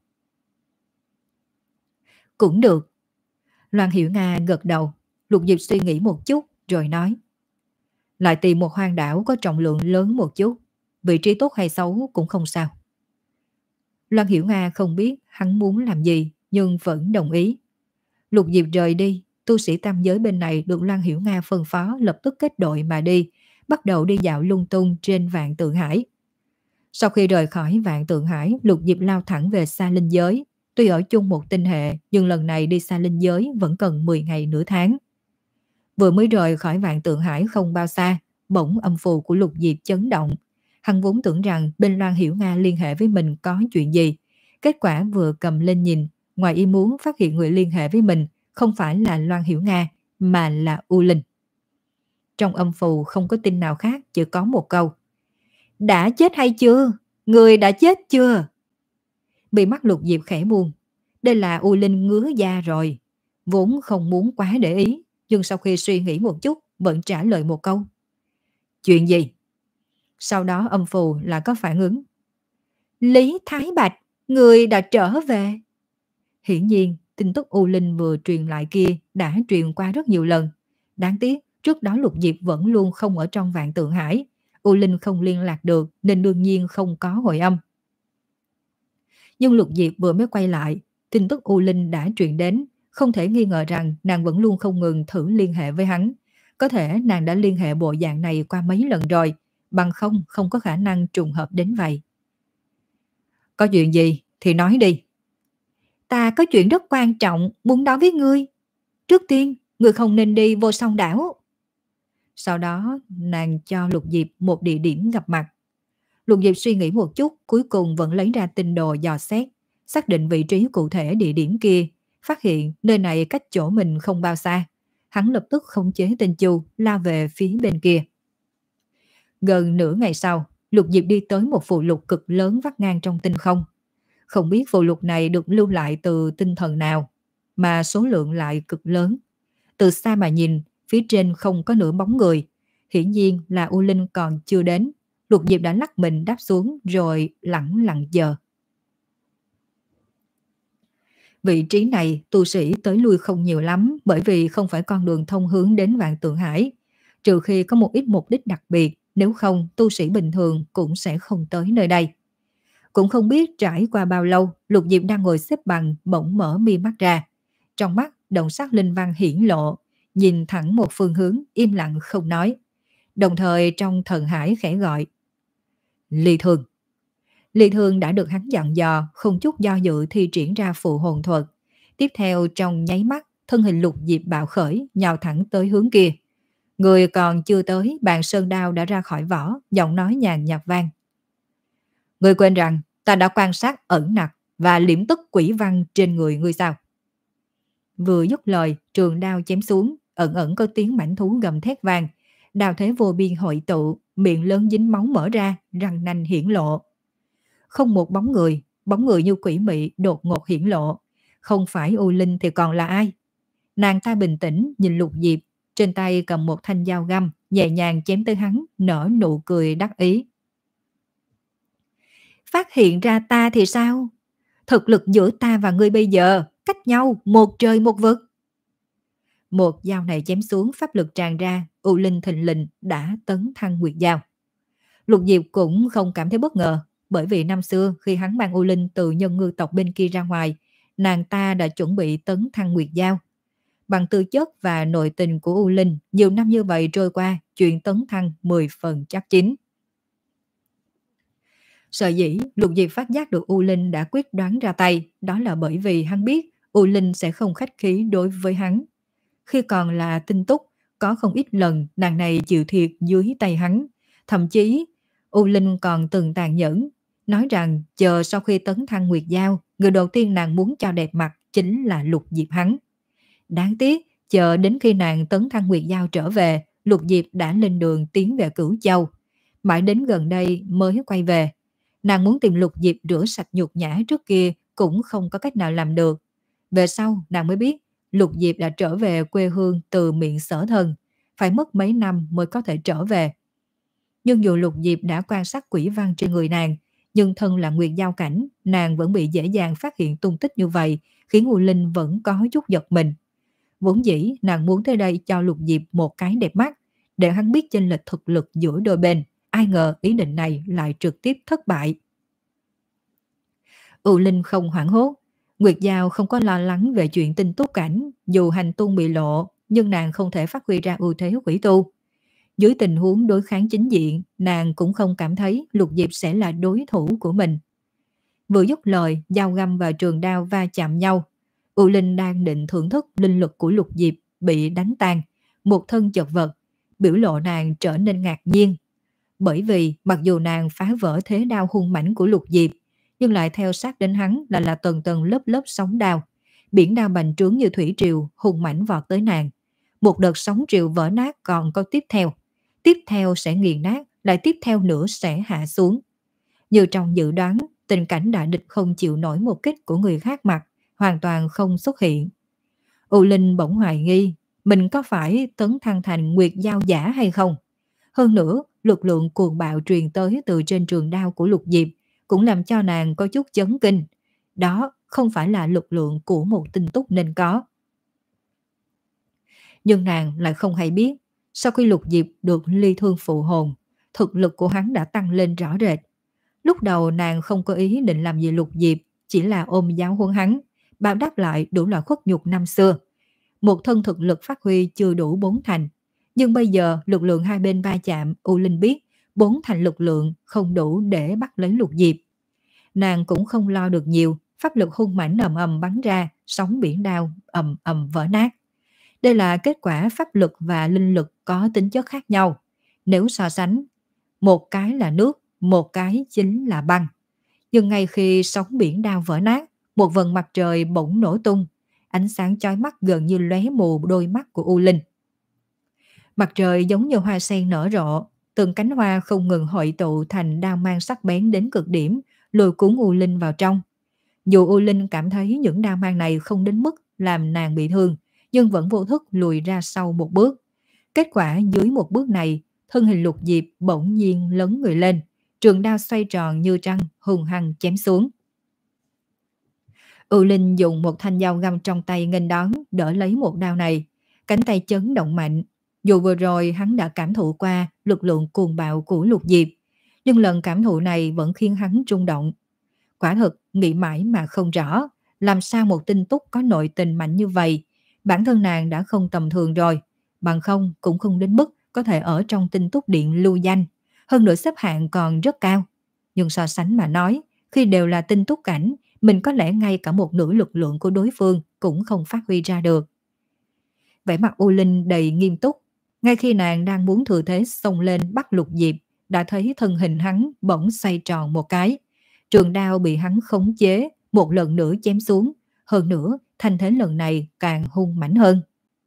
Cũng được. Loan Hiểu Nga gật đầu. Lục Diệp suy nghĩ một chút rồi nói. Lại tìm một hoang đảo có trọng lượng lớn một chút, vị trí tốt hay xấu cũng không sao. Loan Hiểu Nga không biết hắn muốn làm gì, nhưng vẫn đồng ý. Lục Diệp rời đi, tu sĩ tam giới bên này được Loan Hiểu Nga phân phó lập tức kết đội mà đi, bắt đầu đi dạo lung tung trên Vạn Tượng Hải. Sau khi rời khỏi Vạn Tượng Hải, Lục Diệp lao thẳng về Sa Linh giới. Tuy ở chung một tinh hệ, nhưng lần này đi Sa Linh giới vẫn cần mười ngày nửa tháng. Vừa mới rời khỏi Vạn Tượng Hải không bao xa, bỗng âm phù của Lục Diệp chấn động. Hắn vốn tưởng rằng bên Loan Hiểu Nga liên hệ với mình có chuyện gì. Kết quả vừa cầm lên nhìn, ngoài ý muốn phát hiện người liên hệ với mình không phải là Loan Hiểu Nga, mà là U Linh. Trong âm phù không có tin nào khác, chỉ có một câu. Đã chết hay chưa? Người đã chết chưa? Bị mắt Lục Diệp khẽ buông. Đây là U Linh ngứa da rồi. Vốn không muốn quá để ý, nhưng sau khi suy nghĩ một chút, vẫn trả lời một câu. Chuyện gì? Sau đó âm phù là có phản ứng. Lý Thái Bạch, người đã trở về. Hiển nhiên, tin tức U Linh vừa truyền lại kia đã truyền qua rất nhiều lần. Đáng tiếc, trước đó Lục Diệp vẫn luôn không ở trong Vạn Tượng Hải. U Linh không liên lạc được nên đương nhiên không có hồi âm. Nhưng Lục Diệp vừa mới quay lại, tin tức U Linh đã truyền đến, không thể nghi ngờ rằng nàng vẫn luôn không ngừng thử liên hệ với hắn. Có thể nàng đã liên hệ bộ dạng này qua mấy lần rồi, bằng không không có khả năng trùng hợp đến vậy. Có chuyện gì thì nói đi. Ta có chuyện rất quan trọng muốn nói với ngươi. Trước tiên, ngươi không nên đi Vô Song đảo. Sau đó, nàng cho Lục Diệp một địa điểm gặp mặt. Lục Diệp suy nghĩ một chút, cuối cùng vẫn lấy ra tinh đồ dò xét, xác định vị trí cụ thể địa điểm kia, phát hiện nơi này cách chỗ mình không bao xa. Hắn lập tức khống chế tên Chu lao về phía bên kia. Gần nửa ngày sau, Lục Diệp đi tới một phù lục cực lớn vắt ngang trong tinh không. Không biết phù lục này được lưu lại từ tinh thần nào, mà số lượng lại cực lớn. Từ xa mà nhìn, phía trên không có nửa bóng người. Hiển nhiên là U Linh còn chưa đến. Lục Diệp đã lắc mình đáp xuống rồi lẳng lặng chờ. Vị trí này tu sĩ tới lui không nhiều lắm bởi vì không phải con đường thông hướng đến Vạn Tượng Hải. Trừ khi có một ít mục đích đặc biệt, nếu không tu sĩ bình thường cũng sẽ không tới nơi đây. Cũng không biết trải qua bao lâu, Lục Diệp đang ngồi xếp bằng bỗng mở mi mắt ra. Trong mắt động sắc linh văn hiển lộ, nhìn thẳng một phương hướng, im lặng không nói. Đồng thời trong thần hải khẽ gọi: Ly Thương. Ly Thương đã được hắn dặn dò, không chút do dự thi triển ra phụ hồn thuật. Tiếp theo trong nháy mắt, thân hình Lục Diệp bạo khởi, nhào thẳng tới hướng kia. Người còn chưa tới, bàn sơn đao đã ra khỏi vỏ, giọng nói nhàn nhạt vang: Ngươi quên rằng ta đã quan sát ẩn nặc và liễm tức quỷ văn trên người ngươi sao? Vừa dứt lời, trường đao chém xuống, ẩn ẩn có tiếng mãnh thú gầm thét vang, đao thế vô biên hội tụ, miệng lớn dính máu mở ra, răng nanh hiển lộ. Không một bóng người, bóng người như quỷ mị đột ngột hiển lộ. Không phải U Linh thì còn là ai? Nàng ta bình tĩnh nhìn Lục Diệp, trên tay cầm một thanh dao găm, nhẹ nhàng chém tới hắn, nở nụ cười đắc ý. Phát hiện ra ta thì sao? Thực lực giữa ta và ngươi bây giờ cách nhau một trời một vực. Một dao này chém xuống, pháp lực tràn ra, U Linh thình lình đã tấn thăng nguyệt dao. Lục Diệp cũng không cảm thấy bất ngờ, bởi vì năm xưa khi hắn mang U Linh từ nhân ngư tộc bên kia ra ngoài, nàng ta đã chuẩn bị tấn thăng nguyệt dao. Bằng tư chất và nội tình của U Linh, nhiều năm như vậy trôi qua, chuyện tấn thăng mười phần chắc chín. Sở dĩ Lục Diệp phát giác được U Linh đã quyết đoán ra tay, đó là bởi vì hắn biết U Linh sẽ không khách khí đối với hắn. Khi còn là tinh túc, có không ít lần nàng này chịu thiệt dưới tay hắn. Thậm chí, U Linh còn từng tàn nhẫn, nói rằng chờ sau khi tấn thăng nguyệt giao, người đầu tiên nàng muốn cho đẹp mặt chính là Lục Diệp hắn. Đáng tiếc, chờ đến khi nàng tấn thăng nguyệt giao trở về, Lục Diệp đã lên đường tiến về Cửu Châu. Mãi đến gần đây mới quay về. Nàng muốn tìm Lục Diệp rửa sạch nhục nhã trước kia cũng không có cách nào làm được. Về sau nàng mới biết Lục Diệp đã trở về quê hương từ miệng Sở Thân, phải mất mấy năm mới có thể trở về. Nhưng dù Lục Diệp đã quan sát quỷ văn trên người nàng, nhưng thân là nguyệt giao cảnh, nàng vẫn bị dễ dàng phát hiện tung tích như vậy, khiến U Linh vẫn có chút giật mình. Vốn dĩ nàng muốn tới đây cho Lục Diệp một cái đẹp mắt, để hắn biết chênh lệch thực lực giữa đôi bên. Ai ngờ ý định này lại trực tiếp thất bại. U Linh không hoảng hốt. Nguyệt Giao không có lo lắng về chuyện tinh túc cảnh. Dù hành tung bị lộ, nhưng nàng không thể phát huy ra ưu thế quỷ tu. Dưới tình huống đối kháng chính diện, nàng cũng không cảm thấy Lục Diệp sẽ là đối thủ của mình. Vừa dứt lời, dao găm và trường đao va chạm nhau. U Linh đang định thưởng thức linh lực của Lục Diệp bị đánh tan, một thân chật vật, biểu lộ nàng trở nên ngạc nhiên. Bởi vì mặc dù nàng phá vỡ thế đao hung mãnh của Lục Diệp, nhưng lại theo sát đến hắn là là tầng tầng lớp lớp sóng đao. Biển đao bành trướng như thủy triều, hung mãnh vọt tới nàng. Một đợt sóng triều vỡ nát còn có tiếp theo. Tiếp theo sẽ nghiền nát, lại tiếp theo nữa sẽ hạ xuống. Như trong dự đoán, tình cảnh đại địch không chịu nổi một kích của người khác mặt, hoàn toàn không xuất hiện. U Linh bỗng hoài nghi, mình có phải tấn thăng thành nguyệt giao giả hay không? Hơn nữa, lực lượng cuồng bạo truyền tới từ trên trường đao của Lục Diệp cũng làm cho nàng có chút chấn kinh. Đó không phải là lực lượng của một tinh túc nên có. Nhưng nàng lại không hay biết, sau khi Lục Diệp được ly thương phụ hồn, thực lực của hắn đã tăng lên rõ rệt. Lúc đầu nàng không có ý định làm gì Lục Diệp, chỉ là ôm giáo huấn hắn, báo đáp lại đủ loại khuất nhục năm xưa. Một thân thực lực phát huy chưa đủ bốn thành. Nhưng bây giờ lực lượng hai bên va chạm, U Linh biết bốn thành lực lượng không đủ để bắt lấy Lục Diệp. Nàng cũng không lo được nhiều, pháp lực hung mãnh ầm ầm bắn ra, sóng biển đao ầm ầm vỡ nát. Đây là kết quả pháp lực và linh lực có tính chất khác nhau. Nếu so sánh, một cái là nước, một cái chính là băng. Nhưng ngay khi sóng biển đao vỡ nát, một vầng mặt trời bỗng nổ tung, ánh sáng chói mắt gần như lóe mù đôi mắt của U Linh. Mặt trời giống như hoa sen nở rộ, từng cánh hoa không ngừng hội tụ thành đao mang sắc bén đến cực điểm, lôi cuốn U Linh vào trong. Dù U Linh cảm thấy những đao mang này không đến mức làm nàng bị thương, nhưng vẫn vô thức lùi ra sau một bước. Kết quả dưới một bước này, thân hình Lục Diệp bỗng nhiên lấn người lên, trường đao xoay tròn như trăng, hùng hăng chém xuống. U Linh dùng một thanh dao găm trong tay nghênh đón, đỡ lấy một đao này. Cánh tay chấn động mạnh. Dù vừa rồi hắn đã cảm thụ qua lực lượng cuồng bạo của Lục Diệp, nhưng lần cảm thụ này vẫn khiến hắn rung động. Quả thực, nghĩ mãi mà không rõ, làm sao một tinh túc có nội tình mạnh như vậy. Bản thân nàng đã không tầm thường rồi, bằng không cũng không đến mức có thể ở trong tinh túc điện lưu danh. Hơn nữa xếp hạng còn rất cao. Nhưng so sánh mà nói, khi đều là tinh túc cảnh, mình có lẽ ngay cả một nửa lực lượng của đối phương cũng không phát huy ra được. Vẻ mặt U Linh đầy nghiêm túc. Ngay khi nàng đang muốn thừa thế xông lên bắt Lục Diệp, đã thấy thân hình hắn bỗng xoay tròn một cái. Trường đao bị hắn khống chế, một lần nữa chém xuống. Hơn nữa, thanh thế lần này càng hung mãnh hơn.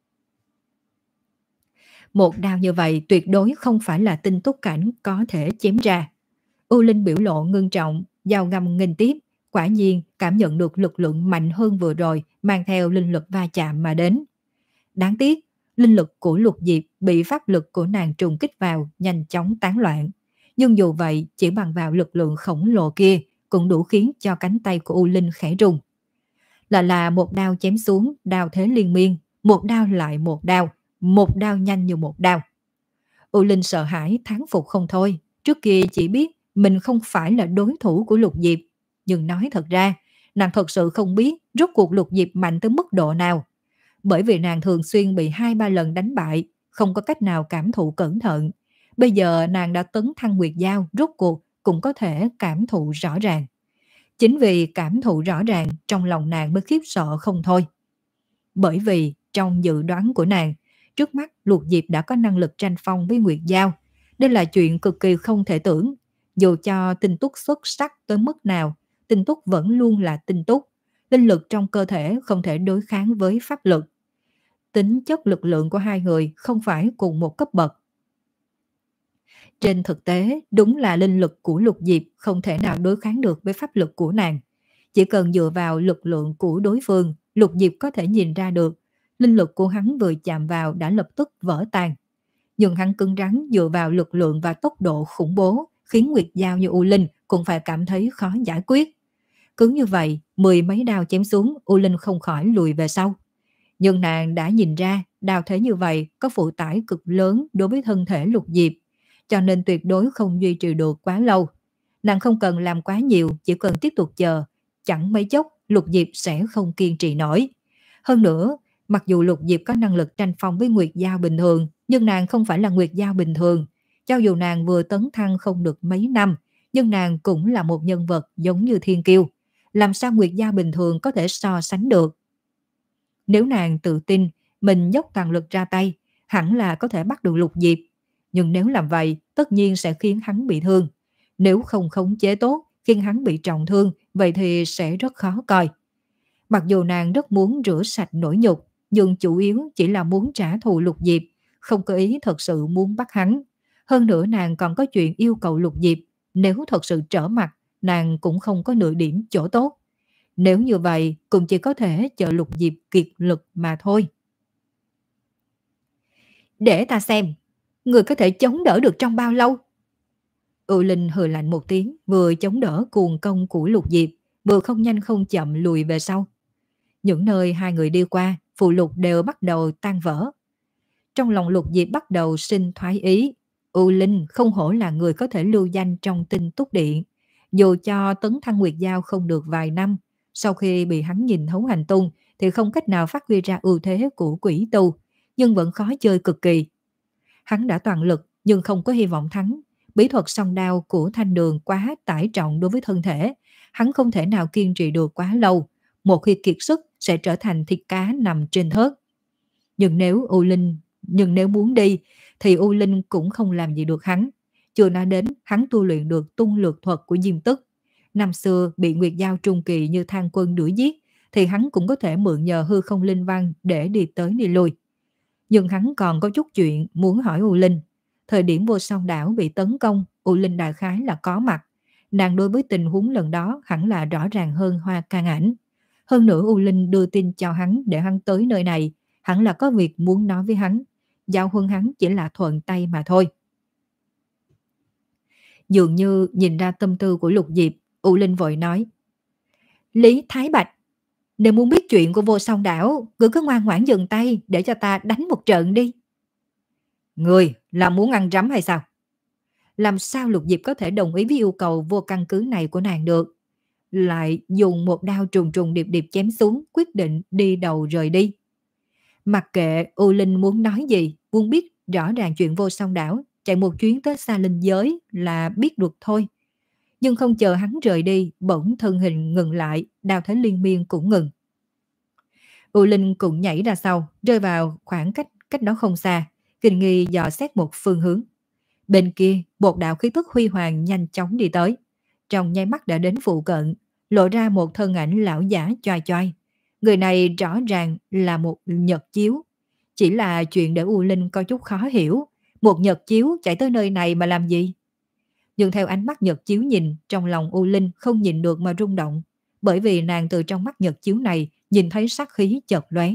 Một đao như vậy tuyệt đối không phải là tinh túc cảnh có thể chém ra. U Linh biểu lộ ngưng trọng, dao găm nghênh tiếp. Quả nhiên cảm nhận được lực lượng mạnh hơn vừa rồi, mang theo linh lực va chạm mà đến. Đáng tiếc, linh lực của Lục Diệp bị pháp lực của nàng trùng kích vào, nhanh chóng tán loạn. Nhưng dù vậy, chỉ bằng vào lực lượng khổng lồ kia, cũng đủ khiến cho cánh tay của U Linh khẽ rung. Là là một đao chém xuống, đao thế liên miên, một đao lại một đao, một đao nhanh như một đao. U Linh sợ hãi thán phục không thôi. Trước kia chỉ biết mình không phải là đối thủ của Lục Diệp, nhưng nói thật ra, nàng thật sự không biết rốt cuộc Lục Diệp mạnh tới mức độ nào. Bởi vì nàng thường xuyên bị hai ba lần đánh bại, không có cách nào cảm thụ cẩn thận. Bây giờ nàng đã tấn thăng Nguyệt Giao, rốt cuộc cũng có thể cảm thụ rõ ràng. Chính vì cảm thụ rõ ràng, trong lòng nàng mới khiếp sợ không thôi. Bởi vì trong dự đoán của nàng, trước mắt Lục Diệp đã có năng lực tranh phong với Nguyệt Giao. Đây là chuyện cực kỳ không thể tưởng. Dù cho tinh túc xuất sắc tới mức nào, tinh túc vẫn luôn là tinh túc. Linh lực trong cơ thể không thể đối kháng với pháp lực. Tính chất lực lượng của hai người không phải cùng một cấp bậc. Trên thực tế, đúng là linh lực của Lục Diệp không thể nào đối kháng được với pháp lực của nàng. Chỉ cần dựa vào lực lượng của đối phương, Lục Diệp có thể nhìn ra được, linh lực của hắn vừa chạm vào đã lập tức vỡ tan. Nhưng hắn cứng rắn dựa vào lực lượng và tốc độ khủng bố, khiến Nguyệt Giao như U Linh cũng phải cảm thấy khó giải quyết. Cứ như vậy, mười mấy đao chém xuống, U Linh không khỏi lùi về sau. Nhưng nàng đã nhìn ra đao thế như vậy có phụ tải cực lớn đối với thân thể Lục Diệp, cho nên tuyệt đối không duy trì được quá lâu. Nàng không cần làm quá nhiều, chỉ cần tiếp tục chờ, chẳng mấy chốc Lục Diệp sẽ không kiên trì nổi. Hơn nữa, mặc dù Lục Diệp có năng lực tranh phong với Nguyệt Giao bình thường, nhưng nàng không phải là Nguyệt Giao bình thường. Cho dù nàng vừa tấn thăng không được mấy năm, nhưng nàng cũng là một nhân vật giống như thiên kiêu. Làm sao Nguyệt Giao bình thường có thể so sánh được? Nếu nàng tự tin mình dốc toàn lực ra tay, hẳn là có thể bắt được Lục Diệp. Nhưng nếu làm vậy, tất nhiên sẽ khiến hắn bị thương. Nếu không khống chế tốt, khiến hắn bị trọng thương, vậy thì sẽ rất khó coi. Mặc dù nàng rất muốn rửa sạch nỗi nhục, nhưng chủ yếu chỉ là muốn trả thù Lục Diệp, không có ý thật sự muốn bắt hắn. Hơn nữa nàng còn có chuyện yêu cầu Lục Diệp, nếu thật sự trở mặt, nàng cũng không có nửa điểm chỗ tốt. Nếu như vậy, cũng chỉ có thể chờ Lục Diệp kiệt lực mà thôi. Để ta xem, người có thể chống đỡ được trong bao lâu? U Linh hừ lạnh một tiếng, vừa chống đỡ cuồng công của Lục Diệp, vừa không nhanh không chậm lùi về sau. Những nơi hai người đi qua, phụ lục đều bắt đầu tan vỡ. Trong lòng Lục Diệp bắt đầu sinh thoái ý. U Linh không hổ là người có thể lưu danh trong Tinh Túc Điện. Dù cho tấn thăng Nguyệt Giao không được vài năm, sau khi bị hắn nhìn thấu hành tung thì không cách nào phát huy ra ưu thế của quỷ tu, nhưng vẫn khó chơi cực kỳ. Hắn đã toàn lực nhưng không có hy vọng thắng. Bí thuật song đao của Thanh Đường quá tải trọng đối với thân thể, hắn không thể nào kiên trì được quá lâu. Một khi kiệt sức sẽ trở thành thịt cá nằm trên thớt. Nhưng nếu U Linh, nhưng nếu muốn đi thì U Linh cũng không làm gì được hắn. Chưa nói đến hắn tu luyện được tung lược thuật của Diêm Tức. Năm xưa bị Nguyệt Giao trung kỳ như Thang Quân đuổi giết thì hắn cũng có thể mượn nhờ hư không linh văn để đi tới đi lui. Nhưng hắn còn có chút chuyện muốn hỏi U Linh. Thời điểm Vô Song Đảo bị tấn công, U Linh đại khái là có mặt. Nàng đối với tình huống lần đó hẳn là rõ ràng hơn Hoa Can Ảnh. Hơn nữa U Linh đưa tin cho hắn để hắn tới nơi này, hẳn là có việc muốn nói với hắn. Giao huân hắn chỉ là thuận tay mà thôi. Dường như nhìn ra tâm tư của Lục Diệp, U Linh vội nói: Lý Thái Bạch, Nếu muốn biết chuyện của Vô Song Đảo, ngươi cứ ngoan ngoãn dừng tay để cho ta đánh một trận đi. Ngươi là muốn ăn rắm hay sao? Làm sao Lục Diệp có thể đồng ý với yêu cầu vô căn cứ này của nàng được? Lại dùng một đao trùng trùng điệp điệp chém xuống, quyết định đi đầu rời đi. Mặc kệ U Linh muốn nói gì, muốn biết rõ ràng chuyện Vô Song Đảo, chạy một chuyến tới xa linh giới là biết được thôi. Nhưng không chờ hắn rời đi, bỗng thân hình ngừng lại, đao thế liên miên cũng ngừng. U Linh cũng nhảy ra sau, rơi vào khoảng cách cách đó không xa, kinh nghi dò xét một phương hướng. Bên kia, một đạo khí tức huy hoàng nhanh chóng đi tới. Trong nháy mắt đã đến phụ cận, lộ ra một thân ảnh lão giả choai choai. Người này rõ ràng là một nhật chiếu. Chỉ là chuyện để U Linh có chút khó hiểu. Một nhật chiếu chạy tới nơi này mà làm gì? Nhưng theo ánh mắt nhật chiếu nhìn, trong lòng U Linh không nhìn được mà rung động. Bởi vì nàng từ trong mắt nhật chiếu này nhìn thấy sát khí chợt lóe.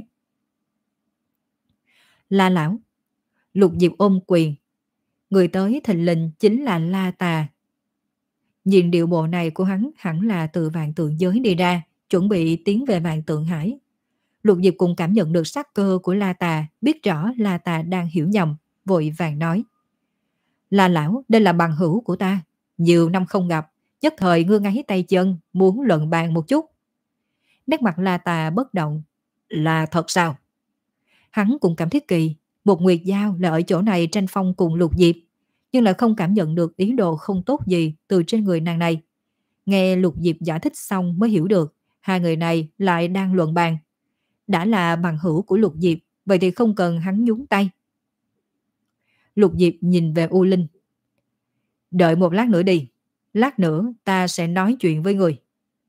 La lão. Lục Diệp ôm quyền. Người tới thình lình chính là La Tà. Nhìn điệu bộ này của hắn hẳn là từ vạn tượng giới đi ra, chuẩn bị tiến về vạn tượng hải. Lục Diệp cũng cảm nhận được sắc cơ của La Tà, biết rõ La Tà đang hiểu nhầm, vội vàng nói. La lão, đây là bằng hữu của ta. Nhiều năm không gặp, nhất thời ngơ ngáy tay chân, muốn luận bàn một chút. Nét mặt La Tà bất động. Là thật sao? Hắn cũng cảm thấy kỳ, một Nguyệt Giao là ở chỗ này tranh phong cùng Lục Diệp, nhưng lại không cảm nhận được ý đồ không tốt gì từ trên người nàng này. Nghe Lục Diệp giải thích xong mới hiểu được, hai người này lại đang luận bàn. Đã là bằng hữu của Lục Diệp, vậy thì không cần hắn nhúng tay. Lục Diệp nhìn về U Linh. Đợi một lát nữa đi, lát nữa ta sẽ nói chuyện với người.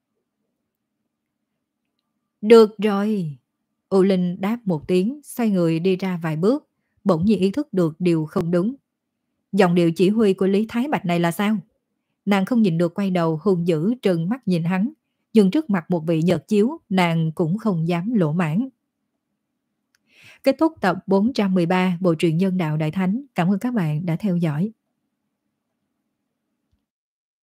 Được rồi. U Linh đáp một tiếng, xoay người đi ra vài bước, bỗng nhiên ý thức được điều không đúng. Dòng điệu chỉ huy của Lý Thái Bạch này là sao? Nàng không nhìn được quay đầu hung dữ trừng mắt nhìn hắn, nhưng trước mặt một vị nhật chiếu, nàng cũng không dám lỗ mãn. Kết thúc tập bốn trăm mười ba Bộ truyện Nhân Đạo Đại Thánh. Cảm ơn các bạn đã theo dõi.